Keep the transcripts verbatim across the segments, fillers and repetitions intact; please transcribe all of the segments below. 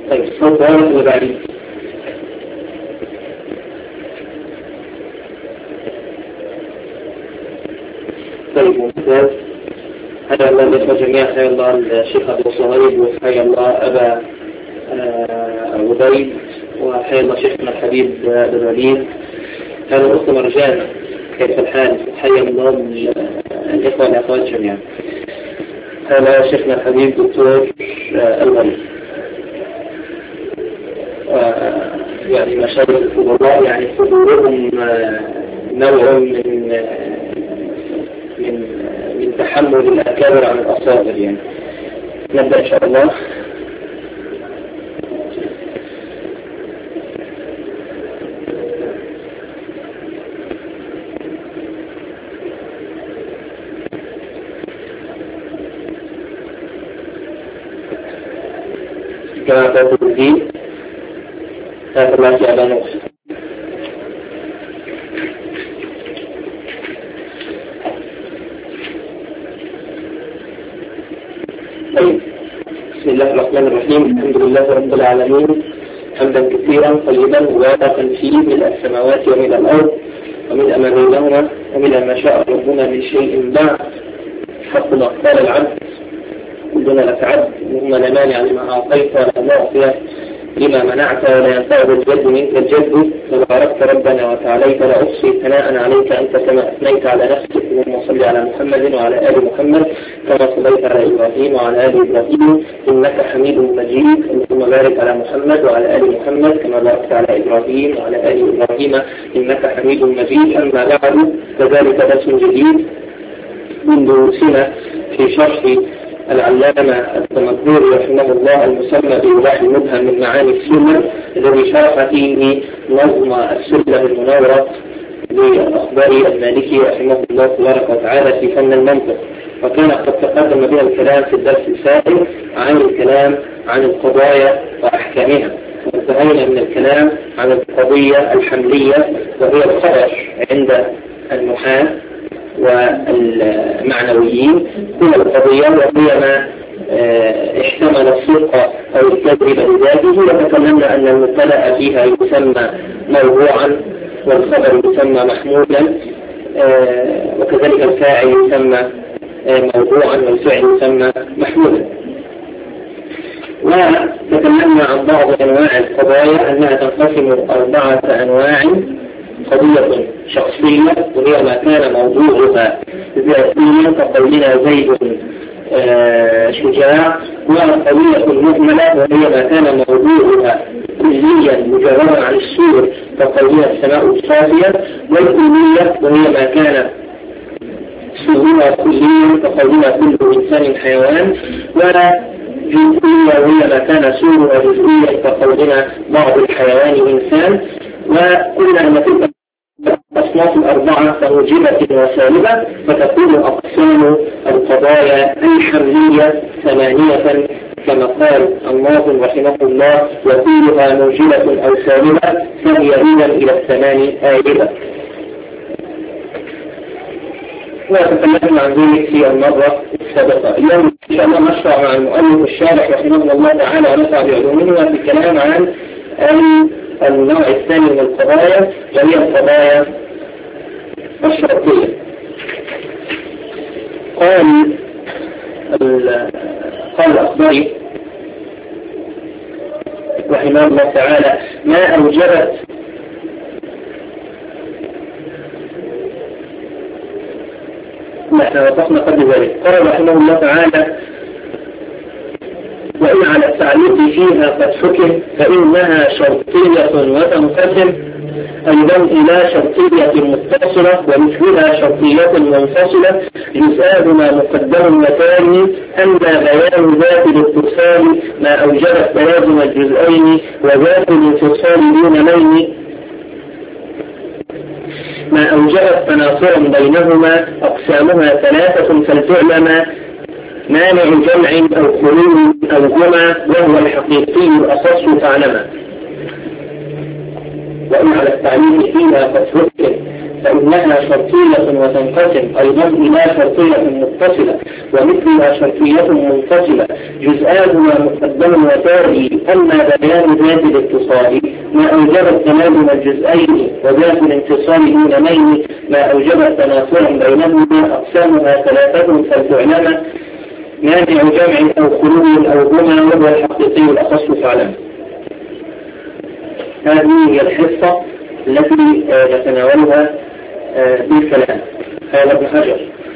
طيب الصوت واضح ولا بعيد؟ طيب ممتاز. حيا الله الإخوة جميعا، حيا الله الشيخ أبو صهيب، وحيا الله أبا عبيد، وحيا الله شيخنا الحبيب الوليد. هذا الأخت مرجان، كيف الحال؟ حيا الله الإخوة والأخوات جميعا. هذا شيخنا الحبيب دكتور الوليد. يعني مشايخ الفضلاء يعني حضورهم نوع من من من تحمل الأكابر عن الأصابر. يعني نبدأ إن شاء الله. كما تقول لي هذا ما في على نوح. بسم الله الرحمن الرحيم. الحمد لله رب العالمين، حمدا كثيرا طيبا مباركا فيه من السماوات ومن الأرض ومن ما بينهما ومن ما شاء ربنا من شيء بعد. حق ما قال العبد كلنا لك عبد، اللهم لا مانع لما أعطيت ولا معطي لما منعت ولا ينفع الجد منك الجد. تباركت ربنا وتعاليت، لا أحصي ثناء عليك أنت كما أثنيت على نفسك. اللهم صل على محمد وعلى آل محمد كما صليت على إبراهيم وعلى آل إبراهيم إنك حميد مجيد. اللهم بارك على محمد وعلى آل محمد كما باركت على إبراهيم وعلى آل إبراهيم إنك حميد مجيد. أما بعد، فذلك درس جديد من دروسنا في شرح العلامة التمكوري رحمه الله المسمى بإيضاح المبهم من معاني السنة، الذي شرح فيه نظم السنة المنورة لأخبار المالكي رحمه الله تبارك وتعالى في فن المنطق. وكان قد تقدم بها الكلام في الدرس السابق عن الكلام عن القضايا وأحكامها، وانتهينا من الكلام عن القضية الحملية وهي الخبر عند النحاة والمعنويين. كل القضية وهي ما احتمل الصدق أو الكذب لذاته، وتكلمنا أن المبتدأ فيها يسمى موضوعا والخبر يسمى محمولا، وكذلك الفاعل يسمى موضوعا والفعل يسمى محمولا. وتكلمنا عن بعض أنواع القضايا أنها تنقسم أربعة أنواع: قضية شخصية وهي ما كان موضوعها ذاتيا كقولنا زيد شجاع، وقضية مهملة وهي ما كان موضوعها كليا مجردا عن السور كقولنا السماء الصافية، والكلية وهي ما كان سورها كليا كقولنا كل إنسان حيوان، وجزئية وهي ما كان سورها جزئيا كقولنا بعض الحيوان إنسان. وقلنا أن تلك الأصناف الأربعة موجبة وسالبة، فتكون أقسام القضايا الحملية ثمانية كما قال الناظم رحمه الله: وكلها موجبة أو سالبة، فهي إذا إلى الثمان آيبة. وتكلمنا عن ذلك في المرة السابقة. اليوم إن شاء الله نشرع مع المؤلف الشارح رحمه الله تعالى ونفع بعلومه في الكلام عن النوع الثاني من القضايا، وهي القضايا الشرطية. قال قال الأخضري رحمه الله تعالى: ما أوجبت نحن وضحنا قبل ذلك. قال رحمه الله تعالى: وإن على التعليق فيها قد حكم فإنها شرطية وتنقسم أيضا إلى شرطية متصلة ومثلها شرطية منفصلة. يسأل ما مقدم وثاني، أما بيان ذات الاتصال ما أوجبت تلازم الجزئين، وذات الانفصال دون مين ما أوجبت تناصرا بينهما. أقسامها ثلاثة فلتعلم: مانع جمع أو خلو أو جمع، وهو الحقيقي الأصص فاعلما. وإن على التعليم فيها قد حكم فإنها شرطية وتنقسم أيضا إلى شرطية متصلة ومثلها شرطية منفصلة جزآنها مقدم وتالي. أما بيان ذات الاتصال ما أوجب التلازم الجزئين وذات الانفصال دون ميل ما أوجب التناصر بينهما أقسامها ثلاثة فلتعلم مانع جمع أو خلو أو هما وهو الحقيقي الأخص فعلا. هذه هي الحصة التي نتناولها بالكلام. هذا ابن حجر.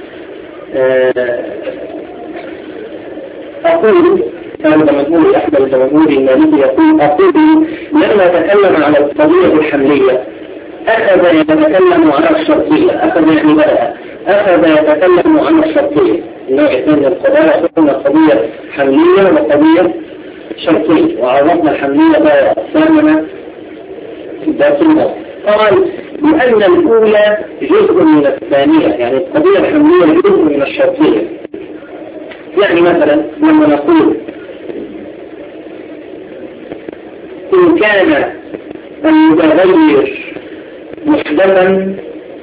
أقول هذا جمهور أحمد الجمهور المالكي يقول أقول لما تكلم على القضية الحملية أخذ يتكلم على الشرطية أخذ يعني بدأ أخذ يتكلم عن الشرطية النوع الثاني من القضايا قلنا قضية حملية وقضية شرطية وعرفنا الحملية بقى أقسامنا في الدرس الماضي. قال لأن الأولى جزء من الثانية يعني القضية الحملية جزء من الشرطية. يعني مثلا لما نقول إن كان المتغير محدثا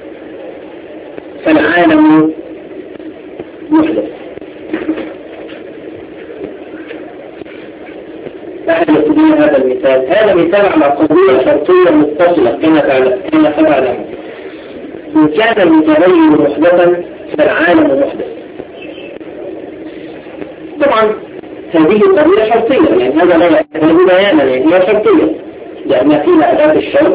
فالعالم محدث. أحد يقول هذا المثال هذا مثال على قضية شرطية متصلة كما كما تعلم. إن كان المتغير محدثا فالعالم محدث. طبعا هذه قضية شرطية يعني هذا لا يحتاج بيانا يعني هي شرطية لأن فيها أداة الشرط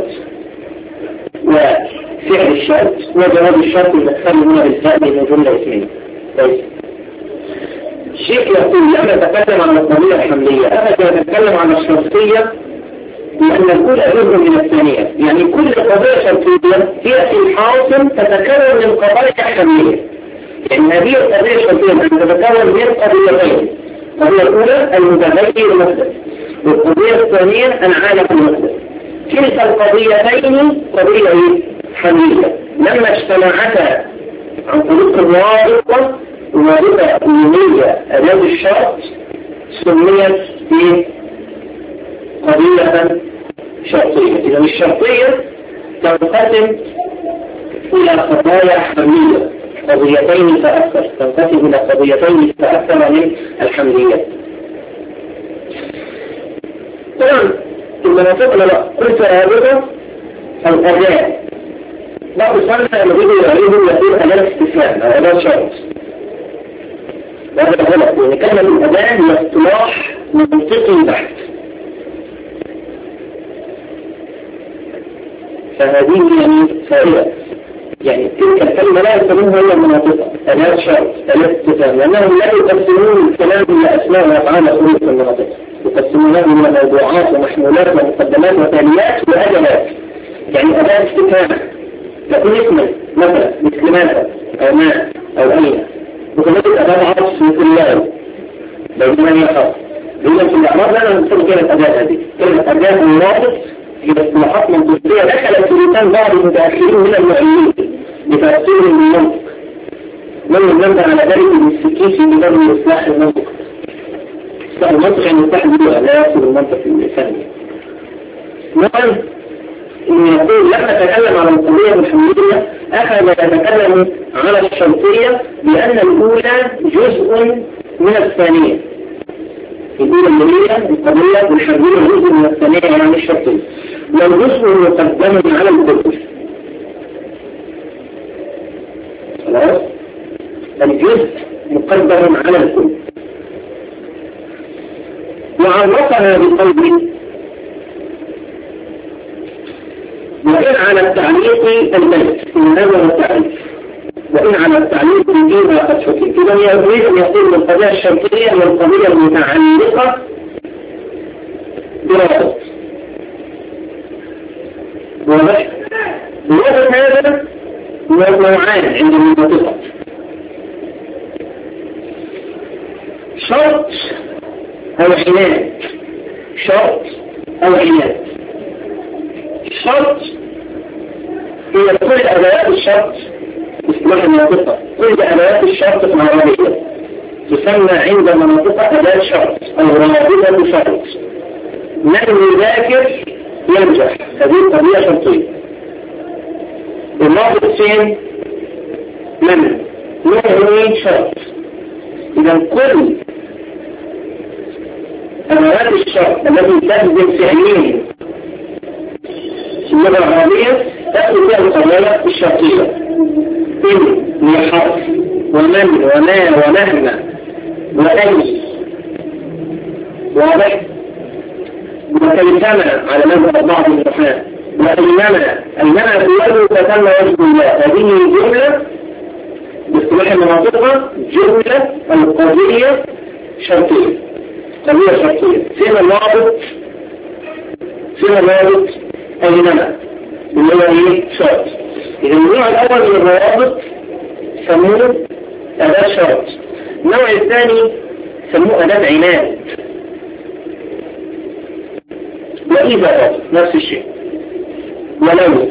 وفعل الشرط وجواب الشرط المدخل هنا بالفاء من جملة اسمية. طيب الشيخ يقول لما تكلم عن القضية الحملية أخذ يتكلم عن الشرطية لأن الأولى جزء من الثانية يعني كل قضية شرطية هي في الحاصل تتكون من قضايا حملية. يعني هذه القضية الشرطية تتكون من قضيتين. القضية الأولى المتغير محدث والقضية الثانية العالم المحدث. كلتا القضيتين قضية حملية لما اجتمعتا عن طريق الوارثة الوارثة اليمية أداة الشرط سميت في قضية شرطية. إذا الشرطية تنقسم إلى قضايا حملية قضيتين فأكثر تنقسم إلى قضيتين فأكثر من الحملية. طبعا المناطق لا قلت رابطة الأداة بعض الصنع الذي يريده يقول أداة استفهام أو أداة شرط. وهذا غلط لأن كلمة الأداة هي اصطلاح منطقي بحت. فهذه يعني فائدة يعني تلك الكلمة لا يسمونها إلا المناطق أداة شرط أداة استفهام لأنهم لا يقسمون الكلام إلى أسماء وأفعال خروج المناطق يقسمونه إلى موضوعات ومحمولات ومقدمات وتاليات وأدوات. يعني أداة استفهام تكون اسما مثلا مثل ماذا أو ما أو أين وكذلك أداة عطف مثل لا بينما يخاف بينما في الأعمار لا نقول كلمة أداة هذه كلمة أداة مناطق هي اصطلاحات منطقية دخلت في لسان بعض المتأخرين من المعينين بتأثيرهم بالمنطق من ينبه على ذلك بالسكين في مجرد إصلاح المنطق. إصلاح المنطق يعني إصلاح اللغة لا يصل المنطق الثاني. نعم إن يقول لما تكلم عن القضية الحملية أخذ يتكلم على الشرطية بأن الأولى جزء من الثانية. الأولى اللي هي القضية الحملية جزء من الثانية يعني الشرطية والجزء مقدم على الكل. خلاص الجزء مقدم على الكل وعرفها بقوله وإن على التعليق البيت إن هذا هو التعليق وإن على التعليق فيها قد حكم. إذا يريد أن يقول القضية الشرطية والقضية المتعلقة برابط واضح؟ الوضع هذا نوعان عند المنطقة شرط أو عناد شرط أو عناد. الشرط هي كل أدوات الشرط اصطلاح المنطقة كل أدوات الشرط في العربية تسمى عند المنطقة أداة شرط أو رابطة شرط. من يذاكر ينجح هذه قضية شرطية. الرابط فين؟ من نوع ايه؟ شرط. إذا كل أدوات الشرط التي تخدم فعلين في اللغة العربية تأخذ فيها القضايا الشرطية. إن هي حرف ومن وما ومهما وأي واضح. وكيفما على مذهب بعض النحاة وأينما أينما تولوا فتم وجه الله. هذه جملة باصطلاح المناطقة جملة القضية شرطية. قضية شرطية فين الرابط؟ فين الرابط؟ أينما اللي هو ايه؟ شرط. إذا النوع الأول من الروابط سموه أداة شرط. النوع الثاني سموه أداة عناد. وإذا نفس الشيء. ولو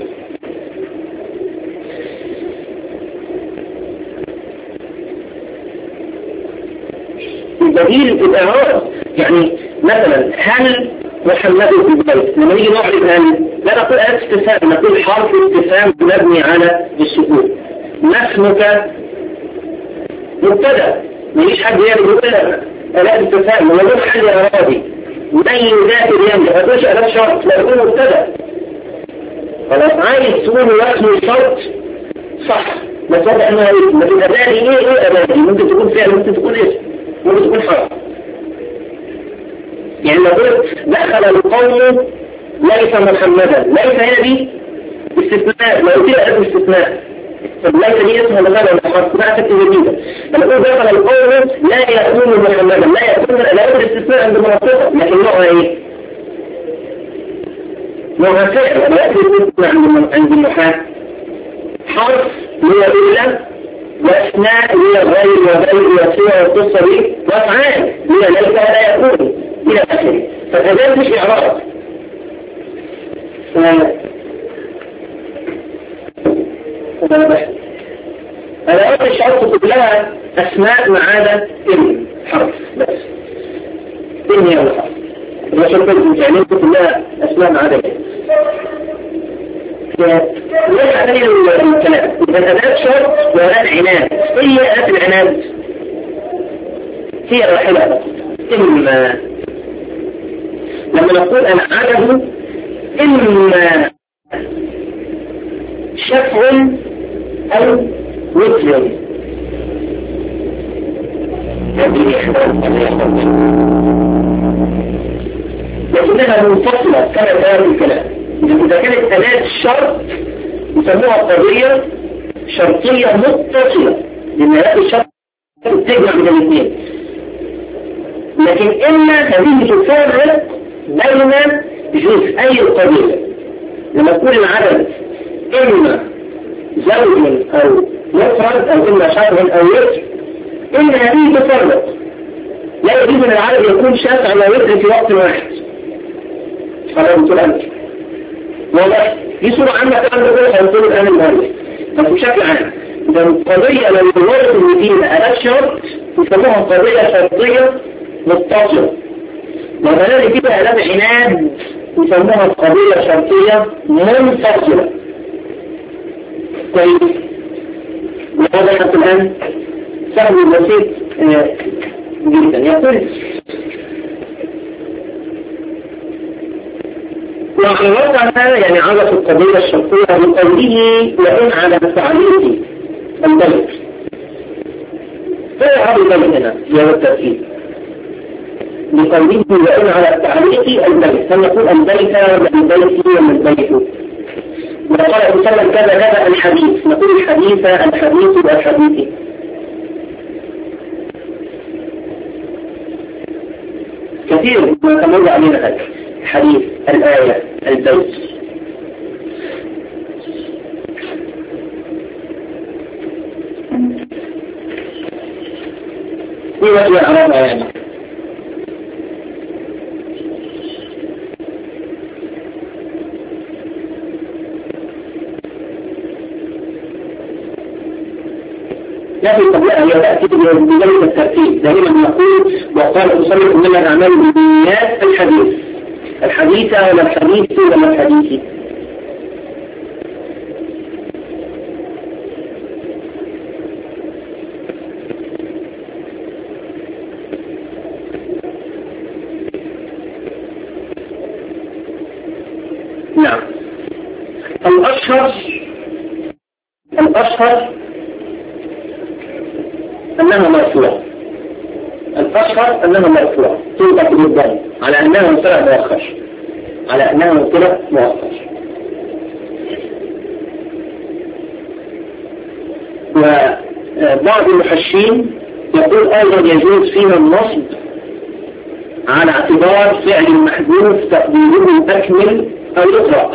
البديل الإعراب يعني مثلا هل محمد في البيت؟ لما نيجي نعرف هل لا نقول أداة استفهام، نقول حرف استفهام مبني على السكون. ما اسمك؟ مبتدأ. ما يجيش حد يقول أداة استفهام ولا يقول حل إعرابي من ذات اليمن ما تقولش أداة شرط، لا يقول مبتدأ. خلاص عايز تقول اسم الشرط صح، بس واضح انها اسم. لكن أداة ايه ايه أداة؟ ممكن تكون فعل، ممكن تكون اسم، ممكن تكون حرف. يعني لو قلت دخل القوم ليس محمدا، ليس هنا دي استثناء، لو قلت لها اسم استثناء طب ليس دي اسم ولا لا ولا حرف؟ ما أفكت جديدة. لما قلت دخل القوم لا يكون محمدا، لا يكون لا يكون استثناء عند مناطقة، لكن نوعها ايه؟ نوعها فعل. لا يكون استثناء عند النحاة. حرف هي إلا وأثناء هي غير وغير وسوى والقصة دي وأفعال هي ليس ولا يكون إلى آخره. فهذا مش إعراب. أدوات الشرط كلها أسماء ما عدا إن حرف بس. إن هي الحرف. الرسول الفعلين كلها أسماء ما عدا إن. ليش عليه الكلام؟ إذا أداة شرط وأداة عناد. هي أداة العناد هي واحدة. إما لما نقول أنا عدد إما شفع أو وتر. لكنها منفصلة كما كان الكلام. إذا كانت أداة شرط يسموها قضية شرطية متصلة، لأن أداة الشرط تجمع بين الاثنين. لكن إما هذه تفرق بين جزئي القضية. لما تكون العدد إما زوج أو مفرد أو إما شرع أو وتر، إن هذه تفرق. لا يجوز أن العدد يكون شافع أو وتر في وقت واحد. خلاص بتقول أنت واضح؟ دي صورة عامة كمان بقول هنقول الآن المؤلف. بس بشكل عام إذا القضية لو الورث اللي فيها أداة شرط يسموها قضية شرطية متصلة. لو الأداة اللي فيها أداة عناد يسموها قضية شرطية منفصلة. طيب واضح حتى الآن؟ سهل وبسيط جدا. يقول وعرض هذا يعني عرف القضية الشرطية بقوله وإن على التعليق البيت. فهو هذا البيت هنا هو التركيب بقوله وإن على التعليق البيت. فنقول البيت والبيت والبيت. وقال أسلم كذا كذا الحديث، نقول الحديث الحديث والحديث. كثير ما تمر علينا هذا الحديث، الآية، البيت. في وجه أعرابها يعني لا في الطبيعة هي تأتي بذلك الترتيب. دائما نقول وقال تصرف إنما الأعمال بالنيات الحديث الحديثة ولا الحديث ولا الحديثي. الأشهر أنها مرفوعة، الأشهر أنها مرفوعة توقف بالضم على أنها مبتدأ مؤخر، على أنها مبتدأ مؤخر. وبعض المحشين يقول أيضا يجوز فيها النصب على اعتبار فعل محذوف تقديره أكمل أو اقرأ.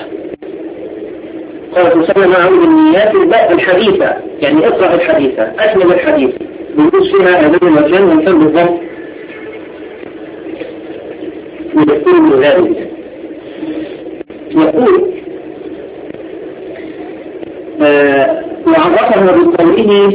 قال تسمى معه بالنيات الحديثة، يعني اقرأ الحديثة، أكمل الحديث، يجوز فيها هذين الوجهين ويتم بالضبط ويكون ذلك. يقول آه وعرفه بقوله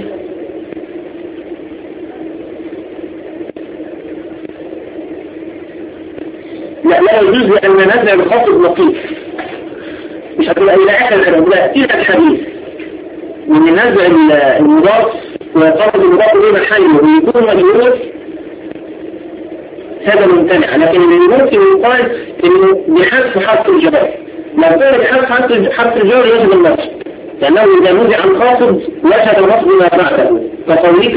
لا لا يجوز لأن نزع الخاطب لطيف، مش هتبقى إلى آخر الكلام، لا إلى الحديث، وإن نزع المضاف وطرد المضاف إليه محله ويكون مجهول هذا ممتنع. لكن اللي ممكن يقال إنه بحذف حرف الجر، لو كان بحذف حرف الجر يجب النصب، لأنه إذا نزع الخاطب وجد النصب ما بعده، كقولك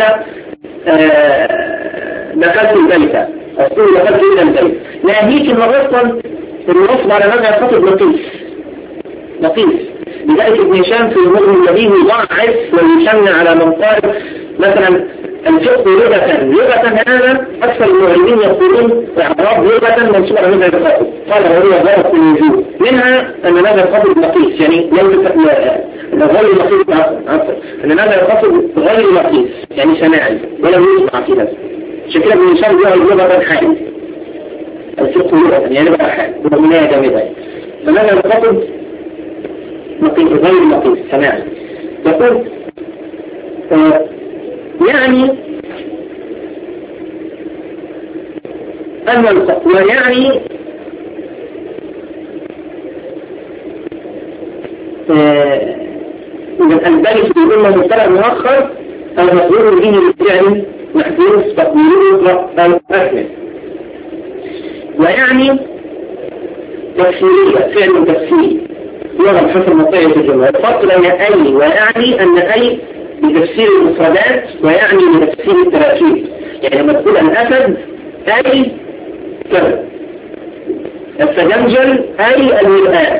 دخلت البيت، أقول دخلت إلى البيت، ناهيك إن أصلا النصب على نزع الخاطب لطيف لطيف. لذلك ابن هشام في المغني الذي يضعف ويشن على من قال مثلا الفقه لغة، لغة هذا أكثر المعلمين يقولون إعراب لغة منصوب على نزع الخاطب، قال وهو ضرب الوجوه، منها أن نزع الخاطب لطيف، يعني لو غير لطيف عفوا أن نزع الخاطب غير لطيف يعني سماعي ولم يسمع في هذا. عشان كده ابن هشام يقول لغة حال، الفقه لغة يعني لغة حال ومنها جامدة، فنزع الخاطب لطيف غير لطيف سماعي. يقول آه يعني أن ويعني إذا البالغ يقول مبتدأ مؤخر أو مفعول به بالفعل محذوف تقديره أو أكمل. ويعني تفسيرية، فعل تفسيري يوضع حسب موقعية الجملة. الفرق بين أي ويعني أن أي بتفسير المفردات ويعني بتفسير التراكيب. يعني لما تقول الأسد أي كذا، السجنجل أي المرآة،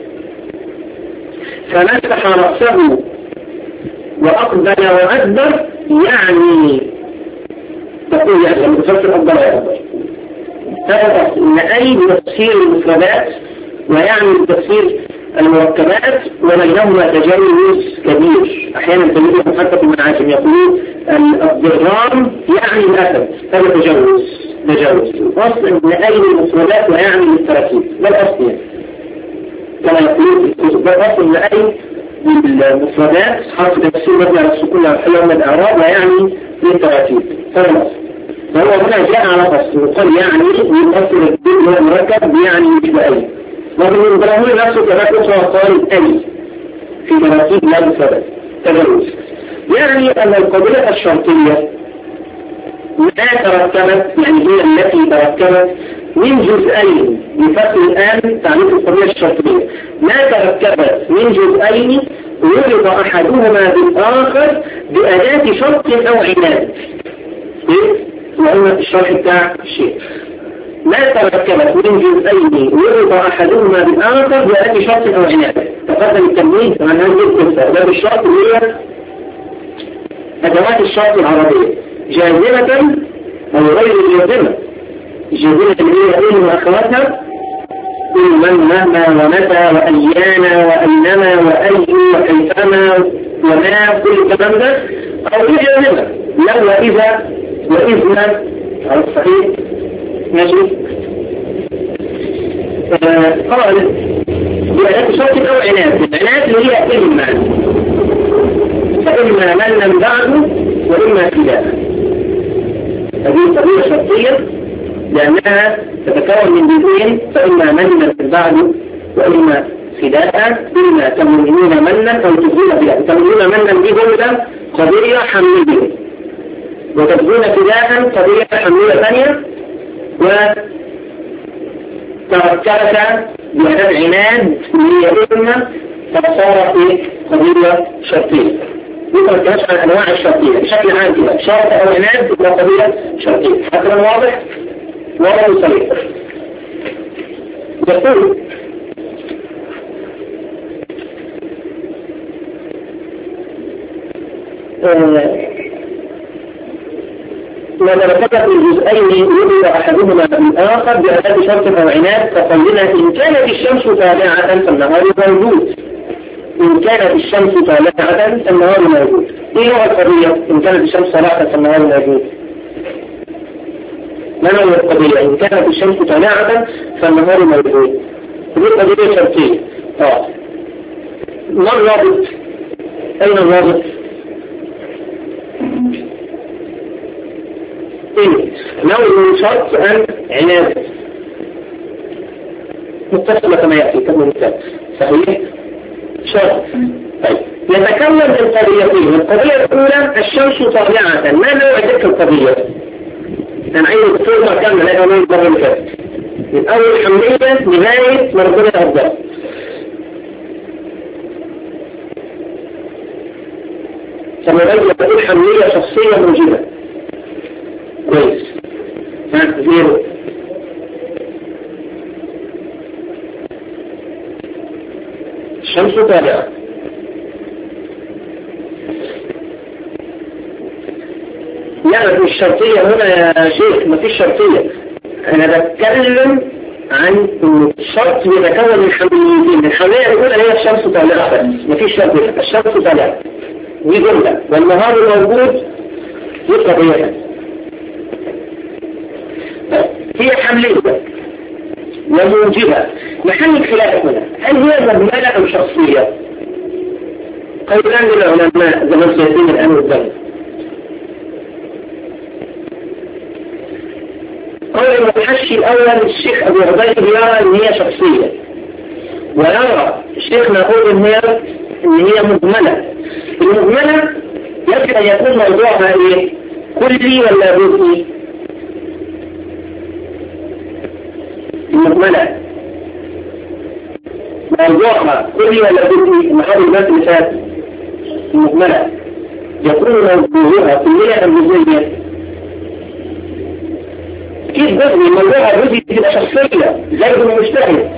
فمسح رأسه وأقبل وأدبر، يعني تقول يعني لما تفسر أقبل وأدبر، هذا إن أي بتفسير المفردات ويعني بتفسير المركبات وبينهما تجاوز كبير. أحيانا تجدهم حتى في المعاجم يقولون الضرام يعني الأسد، هذا تجاوز تجاوز الأصل أن أي المفردات ويعني التراكيب، لا الأصل يعني كما يقولون الأصل أن أي المفردات حرف تفسير مبني على السكون والحية من الأعراب ويعني التراكيب، هذا الأصل. فهو هنا جاء على أصل وقال يعني يؤثر الدين هو المركب يعني مش بأي، لكن الإبراهيم نفسه كذلك قال أي في تراكيب لا مفردات تجاوز. يعني أن القضية الشرطية ما تركبت، يعني هي التي تركبت من جزئين بفصل الآن تعريف القضية الشرطية، ما تركبت من جزئين يربط أحدهما بالآخر بأداة شرط أو عناد. إيه؟ وأن الشرح بتاع الشيء ما تركبت من جزئين يربط أحدهما بالآخر بأداة شرط أو عناد. تقدم التمويل عن هذه القصة، ده بالشرط هي أدوات الشرط العربية جازمة أو غير جازمة. الجازمة اللي هي إيه وأخواتها كل من مهما ومتى وأيانا وأينما وأي وكيفما وما كل الكلام ده، أو غير جازمة لو وإذا وإذنا على الصحيح ماشي. قال بأداة شرط أو عناد. العناد اللي هي إما فإما منا بعده وإما فداء. هذه القضية شرطية لأنها تتكون من جزئين، فإما منا بعده وإما فداء. إما تمنون منا أو تبذون فداء. تمنون منا دي جملة قضية حملية، وتبذون فداء قضية حملية ثانية، وتركبت بهذا العناد اللي هي إما فصارت قضية شرطية. دي ما بتكلمش عن انواع الشرطيه بشكل عام كده، شرط او عناد تبقى قضيه شرطيه. حتى واضح واضح وصريح. يقول لما ذكرت الجزئين يريد احدهما الاخر بأداة شرط او عناد، فقلنا ان كانت الشمس طالعة فالنهار موجود. ان كانت الشمس طالعة فالنهار موجود. ايه نوع القضية؟ ان كانت الشمس طالعة فالنهار موجود. ما نوع القضية؟ ان كانت الشمس طالعة فالنهار موجود. دي قضية شرطية. اه ما الرابط؟ اين الرابط؟ ايه نوع شرط ان عناد متصلة كما يأتي كما مثال صحيح شرط. طيب نتكلم عن القضيتين. القضية الأولى الشمس طالعة، ما نوع تلك القضية؟ أنا عايز الصورة كاملة لا يومين مرة الكاتب من أول حملية نهاية مرضنا أفضل. فنرجع تقول حملية شخصية موجودة كويس. ها زيرو الشمس طالعة. لا مش شرطية هنا يا شيخ، ما فيش شرطية. أنا بتكلم عن الشرط يتكون من حمليتين. الحملية الأولى هي الشمس طالعة بس، ما فيش شرطية. الشمس طالعة دي جملة والنهار موجود دي قضية. هي حملية وموجبة. محل الخلاف هنا هل هي مجملة أو شخصية؟ قولان للعلماء زي ما سيتم الآن والزمن. قول المحشي الأول الشيخ أبو عبيد يرى أن هي شخصية، ويرى الشيخ نقول أن هي أن هي مجملة. المجملة يجب أن يكون موضوعها إيه؟ كلي ولا جزئي؟ المجملة موضوعها كلي ولا جزئي؟ محاضر الناس اللي فات المجملة يكون موضوعها كلية أم جزئية؟ كيف جزئي؟ موضوعها جزئي تبقى شخصية زي المجتهد.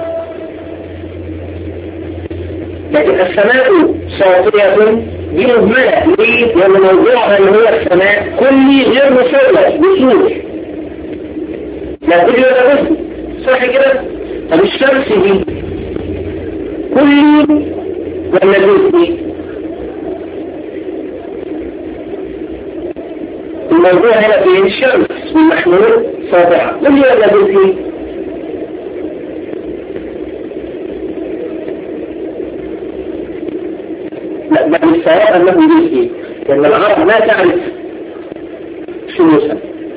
لكن السماء صافية دي مجملة. ليه؟ لأن موضوعها اللي هو السماء كلي غير مسؤولة بسهولة. لا كلي ولا جزئي صح كده؟ طب الشمس دي كلي ولا جزئي؟ الموضوع هنا في الشمس والمحمول ساطعة كلي ولا جزئي؟ لا بل الصواب أنه جزئي، لأن العرب ما تعرف شموسا.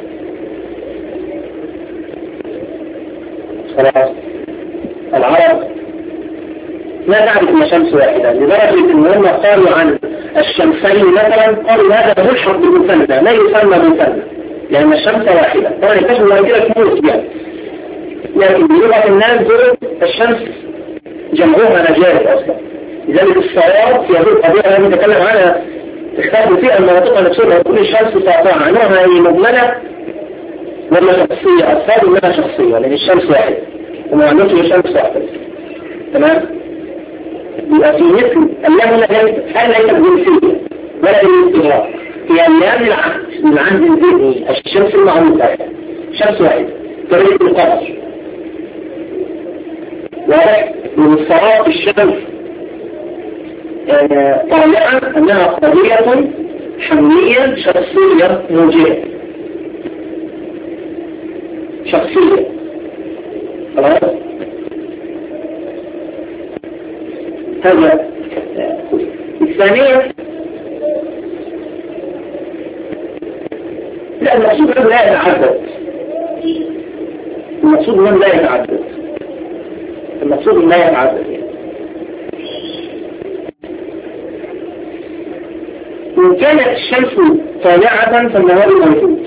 خلاص العرب لا تعرف إن شمس واحدة، لدرجة إن هم قالوا عن الشمسين مثلا قالوا هذا ملحق بالمثنى لا يسمى مثنى لأن الشمس واحدة. طبعا يكتشفوا بعد كده شموس يعني، لكن بلغة الناس دول الشمس جمعوها نجاة أصلا. لذلك الصواب في هذه القضية التي نتكلم عنها اختاروا فيها المناطق نفسها كل الشمس ساطعة عنها هي مجملة ولا شخصية. أصفاد منها شخصية لأن الشمس واحدة وما عندوش الشمس واحدة. تمام؟ يبقى في مثل اللام هل ليست جنسية ولا بالاستغراق هي اللام العهد العهد الذهني. الشمس المعروفة شمس واحدة طريقة القمر واضح من الصواب الشمس طالعة أنها قضية حملية شخصية موجهة شخصية. خلاص هذا الثانية. لا المقصود أنه لا يتعدد. المقصود أنه لا يتعدد. المقصود أنه لا يتعدد يعني. إن كانت الشمس طالعة فالنهار موجود.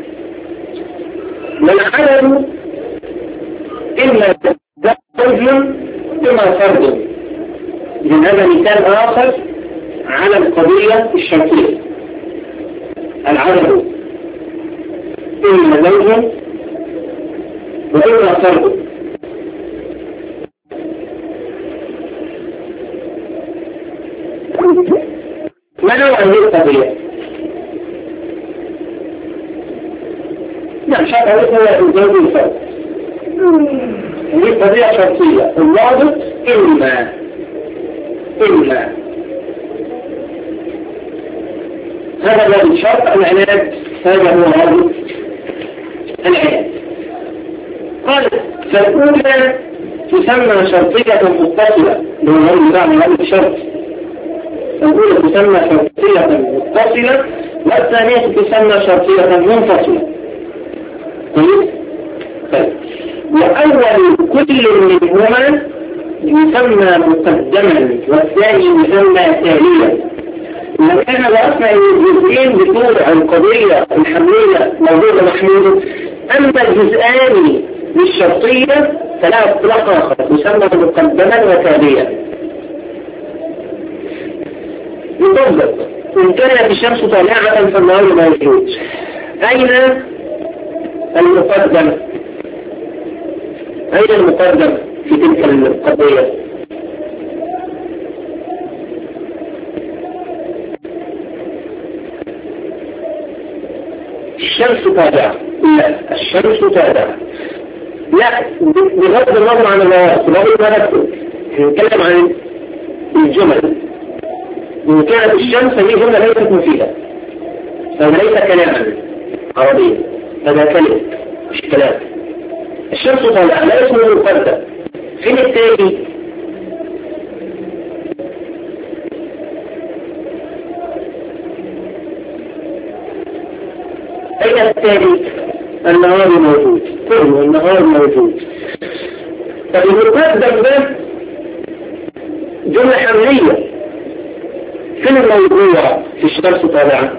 والعدد إما زوج إما فرد. إذن هذا مثال آخر على القضية الشرطية. العدد إما زوج وإما فرد. ما نوع هذه القضية؟ نعم شرط هو الزوج والفرد. هذه قضية شرطية. الضابط إما إما هذا هو الشرط العناد، هذا هو ضابط العناد. قال فالأولى تسمى شرطية متصلة بغير دعم هذا الشرط. الأولى تسمى شرطية متصلة والثانية تسمى شرطية منفصلة. طيب طيب وأول كل منهما يسمى مقدما والثاني يسمى تاليا. لو كان بأسمع الجزئين بتوع القضية الحملية موجودة محمولة، أما الجزئان للشرطية فلا اطلاق آخر يسمى مقدما وتاليا. يطبق إن كانت الشمس طالعة فالنهار موجود. أين المقدم؟ أين المقدم في تلك القضية؟ الشمس طالعة. لا الشمس طالعة. لا بغض النظر عن الواسط بغض النظر نتكلم عن الجمل. إن كانت الشمس هي جملة ليست مفيدة هذا ليس كلاما عربيا، هذا كلمة مش كلام. الشمس طالعة لا اسمه مقدم. فين التالي؟ أين التالي؟ النهار موجود. كل النهار موجود. طب المقدم ده جملة حملية. فين الموضوع في الشمس طالعة؟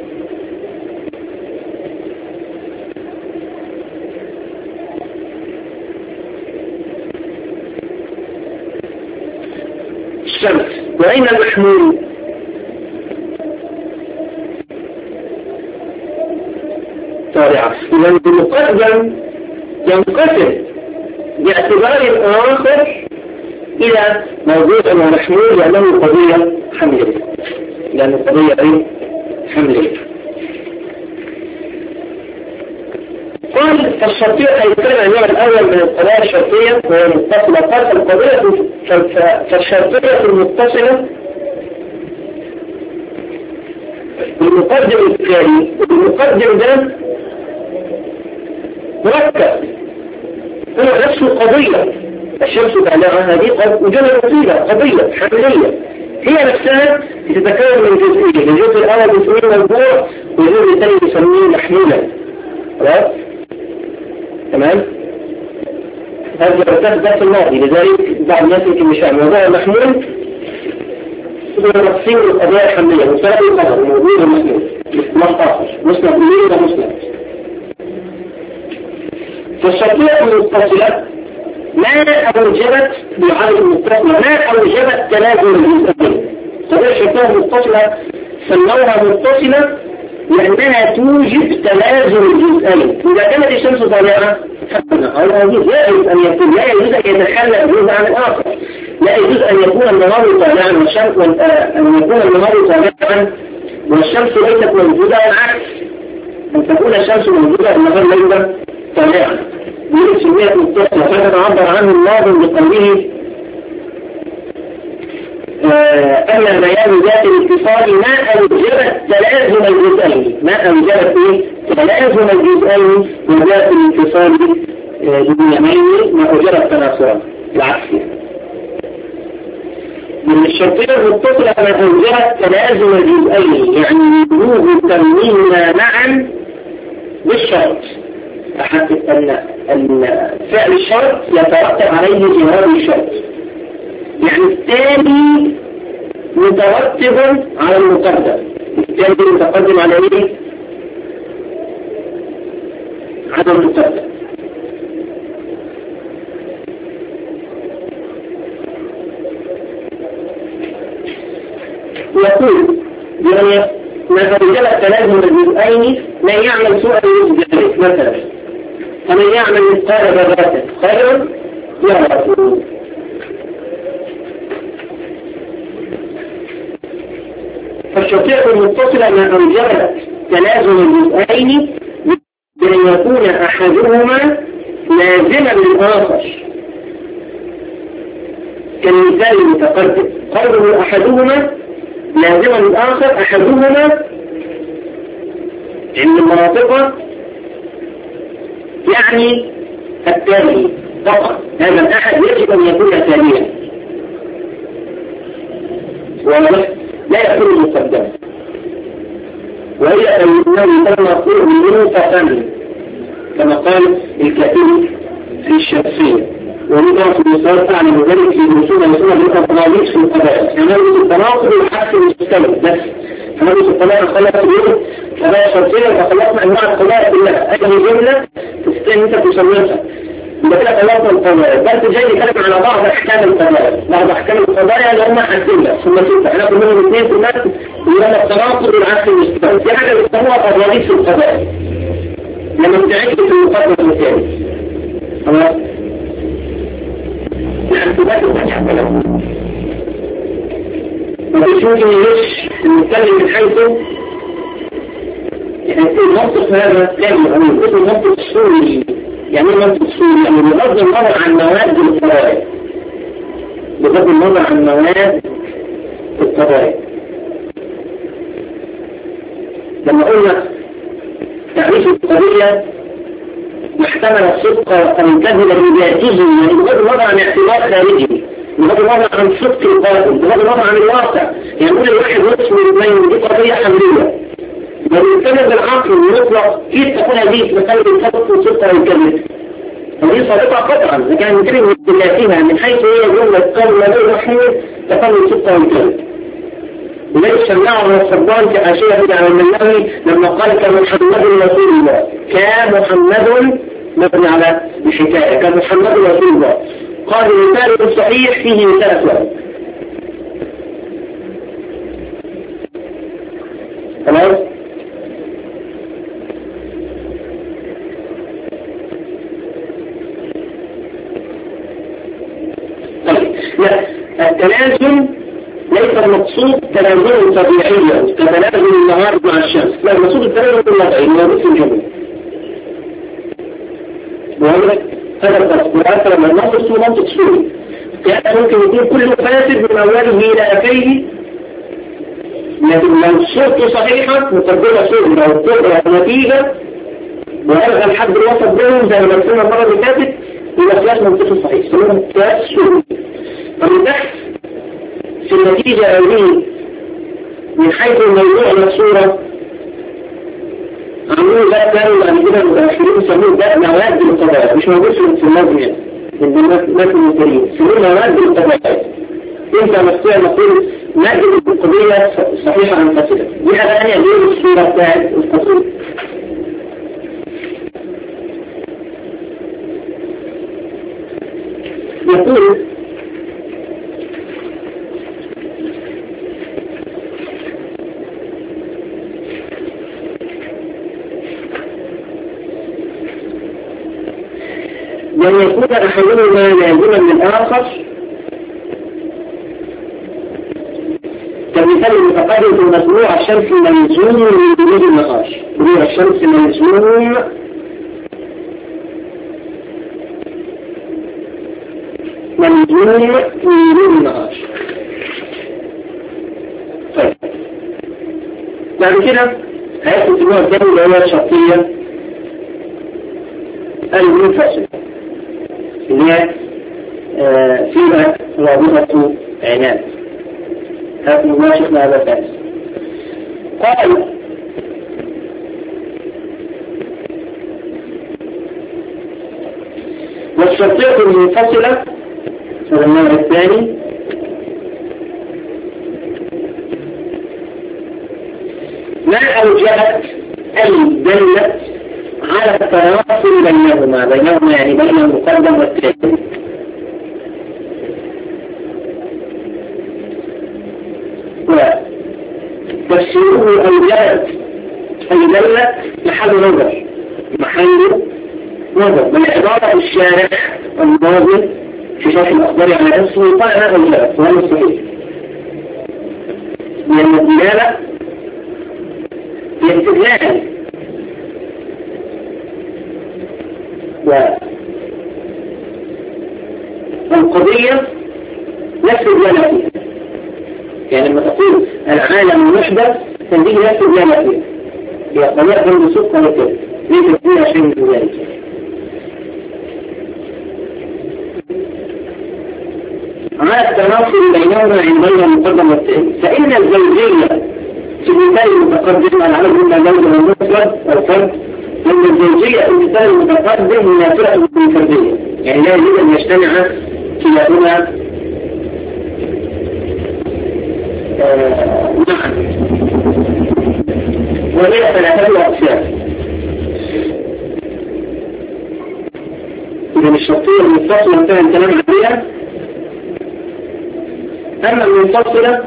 الشمس. وأين المحمول؟ طالعة. إذا المقدم ينقسم باعتبار آخر إلى موضوع ومحمول لأنه قضية حملية. لأنه قضية إيه؟ حملية. قال فالشرطية هيتكلم عن النوع الأول من القضايا الشرطية وهي المتصلة. قال فالقضية فالشرطية المتصلة المقدم التالي. المقدم ده مركب هو نفسه قضية. الشمس طالعة هذه وجملة مفيدة قضية حملية هي نفسها تتكون من جزئين. الجزء الأول يسميه موضوع والجزء الثاني يسميه محمولا. خلاص تمام. هذا ارتبط ده في الماضي لذلك بعض الناس يمكن مش فاهم موضوع المحمول هو تقسيم القضايا الحملية مسألة القدر الموجود والمحمول مصطفى مسند إليه ومسند. فالشرطية المتصلة ما أوجبت بعدد المتصلة ما أوجبت تلازم الجزئين. فهي الشرطية المتصلة سموها متصلة لأنها توجب تلازم الجزئين. إذا كانت الشمس طالعة هذا لا يجوز أن يكون لا يجوز أن يتخلى الجزء عن الآخر. لا يجوز أن يكون النهار طالعا والشمس أن يكون النهار طالعا والشمس ليست موجودة والعكس. أن تكون الشمس موجودة والنهار ليس طالعا. دي سميت متصلة. هذا عبر عنه الناظم بقوله أما بيان ذات الاتصال ما أوجبت تلازم الجزئين. ما أوجبت إيه؟ تلازم الجزئين وذات الاتصال باليمين ما أوجبت تناصرا العكس. من الشرطية المتصلة ما أوجبت تلازم الجزئين يعني وجوب تنوينهما معا بالشرط. أحد أن فعل الشرط يترتب عليه جواب الشرط. يعني الثاني مترتب على المقدم. الثاني متقدم على ايه؟ على المقدم. يقول يعني ما أوجب تلازم الجزئين من يعمل سوءا يجزي مثلا فمن يعمل مثقال ذرة خيرا يره. فالشرطية المتصلة ما أوجبت تلازم الجزئين بأن يكون أحدهما لازما للآخر كالمثال المتقدم قرر أحدهما لازما للآخر أحدهما عند المناطق يعني التالي فقط هذا الأحد يجب أن يكون تاليا لا يكون مقدما وهي أنه تم مطلوب منه فقط كما قال الكاتب في الشمسية ونظام في المصار تعلم ذلك في الوصول وصول بالأفضاليس في القبائل فنرد التناقض والحق المستمر بس فنرد القبائل خلق اليوم قبائل شمسية فخلقنا أنواع القبائل كلها أي جملة تستطيع أنت تسميها يبقى كده خلقنا القبائل بس جاي نتكلم على بعض أحكام القبائل بعض أحكام القبائل اللي هم حسنة ثم ستة احنا كلهم اثنين في الناس يبقى التناقض والحق المستمر دي حاجة بيسموها أفضاليس في القبائل لما بتعيش في المقدمة الثاني خلاص مش ممكن يلش نتكلم من حيث يعني المنطق هذا كامل أمين اسم المنطق السوري يعني المنطق السوري يعني بغض النظر عن مواد القضايا بغض النظر عن مواد القضايا لما قلنا تعريف القضية محتمل الصدق أو الكذب بذاته يعني بغض النظر عن اعتبار خارجي بغض النظر عن صدق القائل بغض النظر عن الواقع يعني كل واحد يصف الاثنين دي قضية حملية وبالتالي بالعقل المطلق كيف تكون هذه مسألة الصدق والصدق أو الكذب هذه صادقة قطعا لكن نتكلم من ذاتها من حيث هي جملة قول غير محمود تكون الصدق والكذب وليس شمعه من الصبان كحاشية بدعا المنوي لما قال كمحمد رسول الله كمحمد مبني على الحكاية كمحمد رسول الله قال مثال صحيح فيه مثال واحد خلاص طيب لا التلازم ليس المقصود تلازم طبيعية كتلازم النهار مع الشمس لا المقصود التلازم الوضعي هو نفس الجمله وهذا هذا التصويرات لما نقص منطق سوري كان ممكن يكون كله فاسد من أوله إلى أخيه لكن لو الصورة صحيحة مقدمة صورة لو الصورة نتيجة وألغى الحد الوسط بينهم زي ما قلنا المرة اللي فاتت يبقى قياس منطقي صحيح يسمونه قياس سوري فالبحث في النتيجة أولين من حيث الموضوع والصورة عملوا ده كانوا بعد كده المتأخرين يسموه ده مواد القضايا مش موجود في اللازم يعني من الناس المنكرين يسموه مواد القضايا انت مستطيع نقول مادة القضية صحيحة عن فاسدة دي حاجة ثانية غير الصورة بتاعت التصوير يقول لأن يكون أحدهما لازما للآخر كمثال المتقدم في المسموع الشمس ملزوم من وجود النقاش وهو الشمس ملزوم ملزوم من وجود النقاش. طيب بعد كده هيأتي النوع الثاني اللي هو الشرطية المنفصلة اللي هي فيها رابطة عناد. هذا ما شفنا هذا الثالث قال والشرطية المنفصلة هذا النوع الثاني ما أوجبت أي دلت على التواصل بينهما بينهما يعني بين المقدم والتالي تفسيره أوجد أي دل محل نظر محل نظر من عبارة الشارح الناظر في شرح الأخبار على نفسه قال هذا أوجد وهذا صحيح لأن الدلالة هي استدلال والقضية لا استدلال فيها يعني لما تقول العالم محدث تنبيه لا استدلال فيها هي قضية من بسوط قضية ليس فيها شيء من ذلك على التناصر بينهما عندنا المقدم والتالي فإن الزوجية في المثال المتقدم على عدد من الزوج والمفرد والفرد إن الزوجية في المثال المتقدم منافرة بالفردية يعني لا يجب أن يجتمع كلاهما معا وهي ثلاثة أقسام إذا الشرطية المتصلة انتهى الكلام عليها أما المنفصلة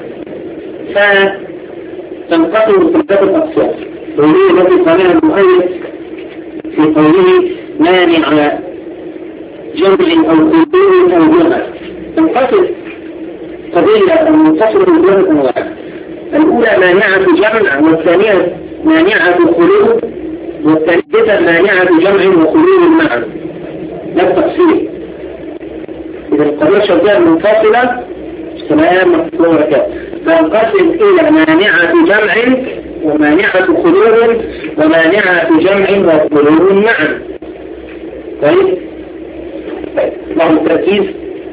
فتنقسم ثلاثة أقسام وهي التي قالها المؤلف في قوله مانع جمع أو خلود أو جمع تنقسم قضية المنفصلة بثلاثة أنواع الأولى مانعة جمع والثانية مانعة خلود والثالثة مانعة جمع وخلود معا لا التفصيل إذا القضية الشرطية المنفصلة تمام مفهوم ركاب فانقسم إلى مانعة جمع ومانعة خلود ومانعة جمع وخلود معا طيب بعض التركيز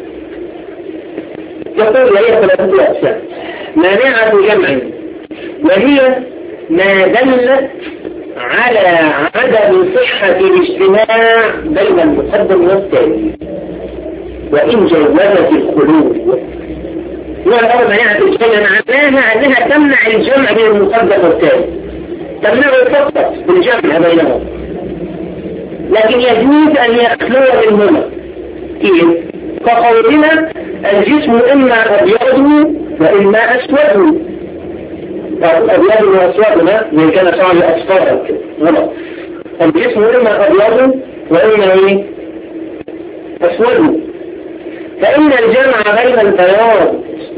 يقول هي ثلاثة أقسام مانعة جمع وهي ما دلت على عدم صحة الاجتماع بين المقدم والتالي وإن جوزت الخلود والأمر مانعة الجمع معناها أنها تمنع الجمع بين المقدم والتالي تمنعه فقط بالجمع بينهم لكن يجوز أن يخلو منهما كيف؟ كقولنا الجسم إما أبيض وإما أسود أبيض وأسود من كان صعب أصفار غلط الجسم إما أبيض وإما إيه؟ أسود فإن الجمع بين البياض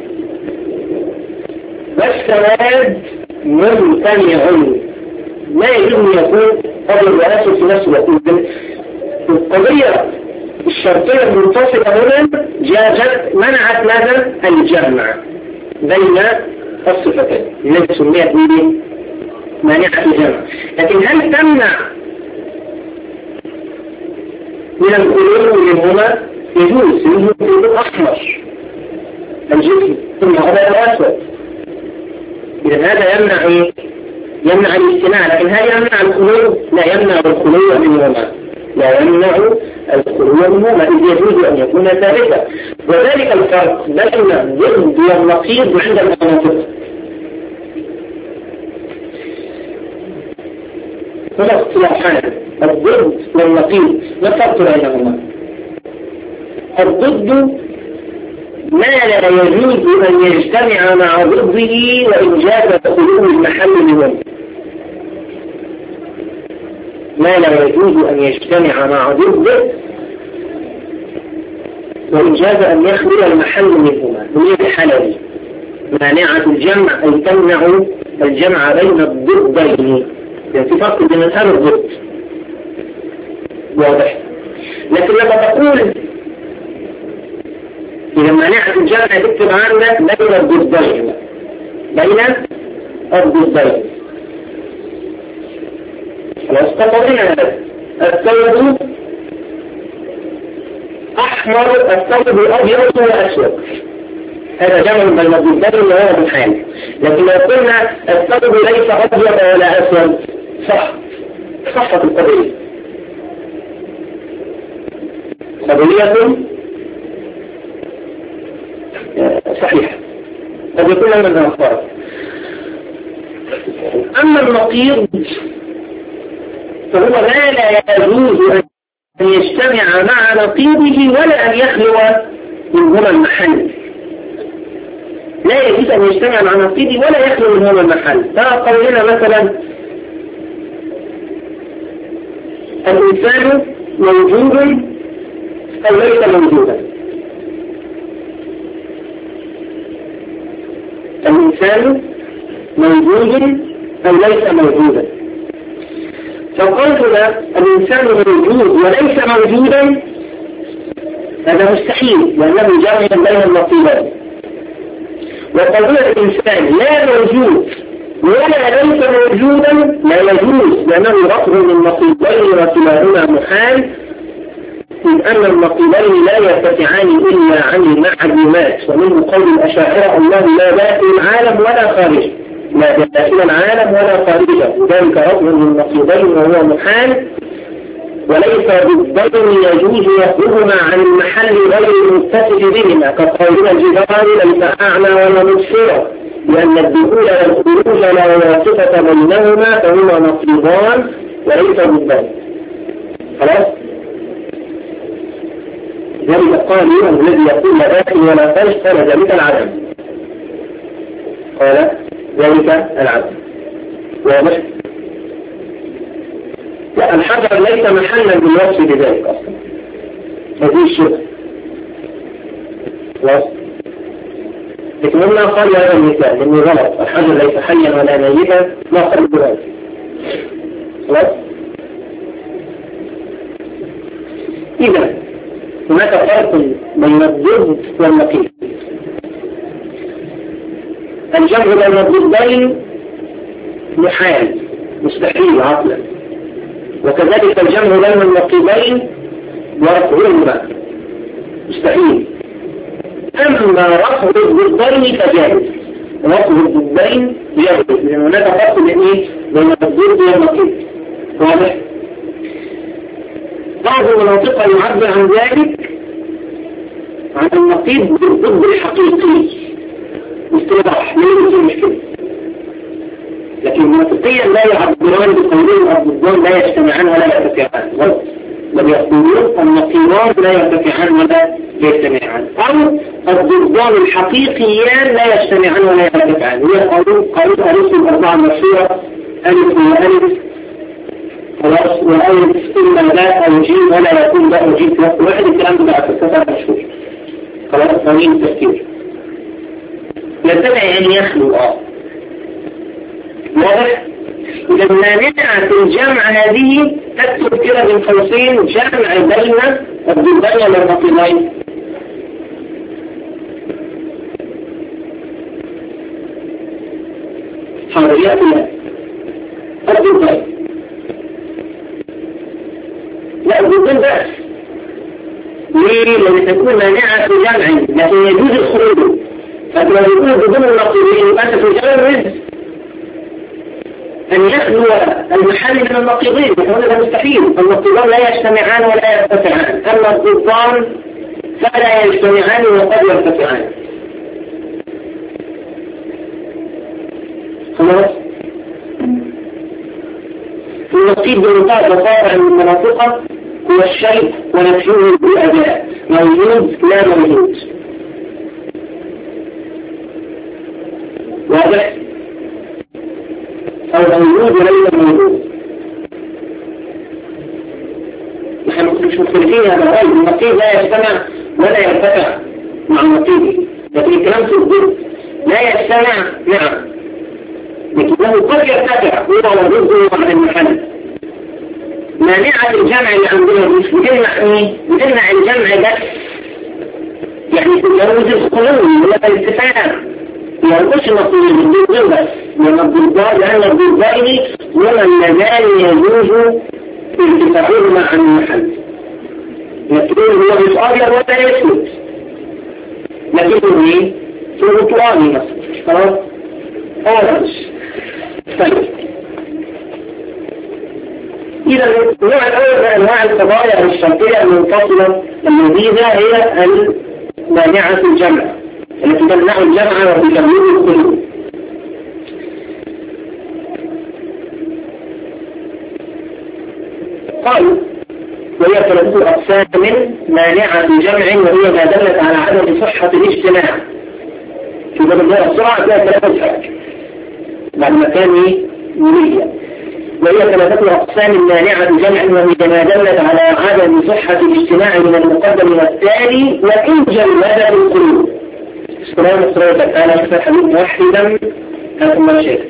والسواد ممتنع لا يجب أن يكون أبيض وأسود في نفس الوقت القضية الشرطية المنفصلة هنا جاءت منعت ماذا؟ الجمع بين الصفتين التي سميت به مانعة الجمع لكن هل تمنع من الخلود منهما؟ يجوز منه خلود أحمر الجسم ثم أبيض وأسود إذا هذا يمنع إيه؟ يمنع الاجتماع لكن هل يمنع الخلود؟ لا يمنع الخلود منهما لا يمنع الخلود منهما إذ يجوز أن يكون ثابتا وذلك الفرق بين الضد والنقيض عند المناطق هنا اختلافان الضد والنقيض ما الفرق بينهما؟ الضد ما لا يجوز أن يجتمع مع ضده وإن جاز خلو المحل منه ما لا يجوز أن يجتمع مع ضده وإن جاز أن يخلو المحل منهما هي الحلال مانعة الجمع أي تمنع الجمع بين الضدين يعني في فرق بين الأمر والضد واضح لكن لما تقول إذا مانعة الجمع تكتب عندك بين الضدين بين الضدين واستقرنا هذا الثوب أحمر الثوب أبيض وأسود هذا جمع بين الضدين وهذا بالحال لكن لو قلنا الثوب ليس أبيض ولا أسود صح صحت القضية قضية صحيح قد يكون من الأخبار أما النقيض فهو ما لا يجوز أن يجتمع مع نقيضه ولا أن يخلو منهما المحل لا يجوز أن يجتمع مع نقيضه ولا يخلو من هذا المحل. فقولنا مثلا الإنسان موجود أو ليس موجودا، الإنسان موجود أو ليس موجودا. فقولنا الإنسان موجود وليس موجودا هذا مستحيل لأنه جامع بين النقيضين. وقضية الإنسان لا موجود ولا ليس موجودا لا يجوز لأنه رفض من نقيضين وكلاهما محال، إذ أن النقيضين لا يرتفعان إلا عن المعلومات. ومنه قول الأشاعرة الله لا داخل العالم ولا خارجه، لا داخل العالم ولا خارجه، ذلك رفض من النقيضين وهو محال، وليس بالضرر يجوز يخرجهما عن المحل غير المتصف بهما، كقولنا الجدار ليس أعلى ولا مبصرا، لأن الدخول والخروج لا واسطة بينهما فهما نقيضان وليس بالضرر. خلاص؟ ذلك قال الذي يقول لا داخل ولا خارج قال ذلك العدم، قال ذلك العدم. واضح؟ لا، الحجر ليس محلا بالوصف بذلك أصلا، هذه الشبه. خلاص؟ لكن هنا قال هذا المثال لأنه غلط، الحجر ليس حيا ولا ميتا ما قال بذلك. خلاص؟ إذا هناك فرق بين الضد والنقيض. الجمع بين الضدين محال مستحيل عقلا، وكذلك الجمع بين النقيضين ورفعهما مستحيل. أما رفع الضدين فجائز، رفع الضدين جائز، لأن هناك فرق بين بين الضد والنقيض. واضح؟ بعض المناطق يعبر عن ذلك عن النقيض بالضد الحقيقي اصطلاح لا يمكن مشكلة، لكن منطقيا لا يعبران بقولهم الضدان لا يجتمعان ولا يرتفعان، غلط. لم يقولون النقيضان لا يرتفعان ولا يجتمعان، أو الضدان الحقيقيان لا يجتمعان ولا يرتفعان. هي قالوا قالوا ألف الأربعة المشهورة، ألف وألف خلاص، وألف إما لا أو جيم ولا يكون لا أو جيم في وقت واحد. الكلام ده بعد الكتاب مشهور. خلاص قانون التفكير يرتفع يعني يخلو. اه واضح؟ إذا مانعة الجمع هذه تكتب كده بين قوسين جمع بين الضدين والنقيضين. حاضريات الضدين لا الضدين بس. ليه؟ لأن تكون مانعة جمع لكن يجوز الخروج، فلما يكون الضدين والنقيضين يبقى أنت تجرد أن يخلو المحل من النقيضين، وهذا مستحيل. النقيضان لا يجتمعان ولا يرتفعان، أما الضدان فلا يجتمعان وقد يرتفعان. خلاص؟ النقيض بمنتهى البساطة من المناطق هو الشيء ونفيه بالأداء، موجود لا موجود. واضح؟ أو موجود وليس موجود. نحن مش مختلفين هذا الرأي، النقيض لا يجتمع ولا يرتفع مع النقيض، لكن الكلام في الضد لا يجتمع نعم، لكنه قد يرتفع هو وضده عن المحل. مانعة الجمع اللي عندنا مش بتمنع ايه؟ بتمنع الجمع بس، يعني تجوز الخلو ولا الارتفاع، يرقص النقيض بالضد بس، لأن الضدان لأن الضدين هما اللذان يجوز ارتفاعهما عن المحل. لكن هو مش أبيض ولا يسود، لكنه ايه؟ في البطلاني مثلا. خلاص؟ أورنج. طيب إذا النوع الأول من أنواع القضايا الشرطية المنفصلة اللذيذة هي المانعة الجمع التي تمنع الجمع وتجمع الخلو. قال وهي ثلاثة أقسام من مانعة جمع، وهي ما دلت على عدم صحة الاجتماع في في باب اللغة بسرعة تلاقي ثلاثة حاجة بعد ما كان ايه مليا. وهي ثلاثة أقسام مانعة جمع، وهي ما دلت على عدم صحة الاجتماع من المقدم والتالي وإن جلد القلوب. السلام الصلاة تعالى مثل حديث موحدا هذا ما شيء.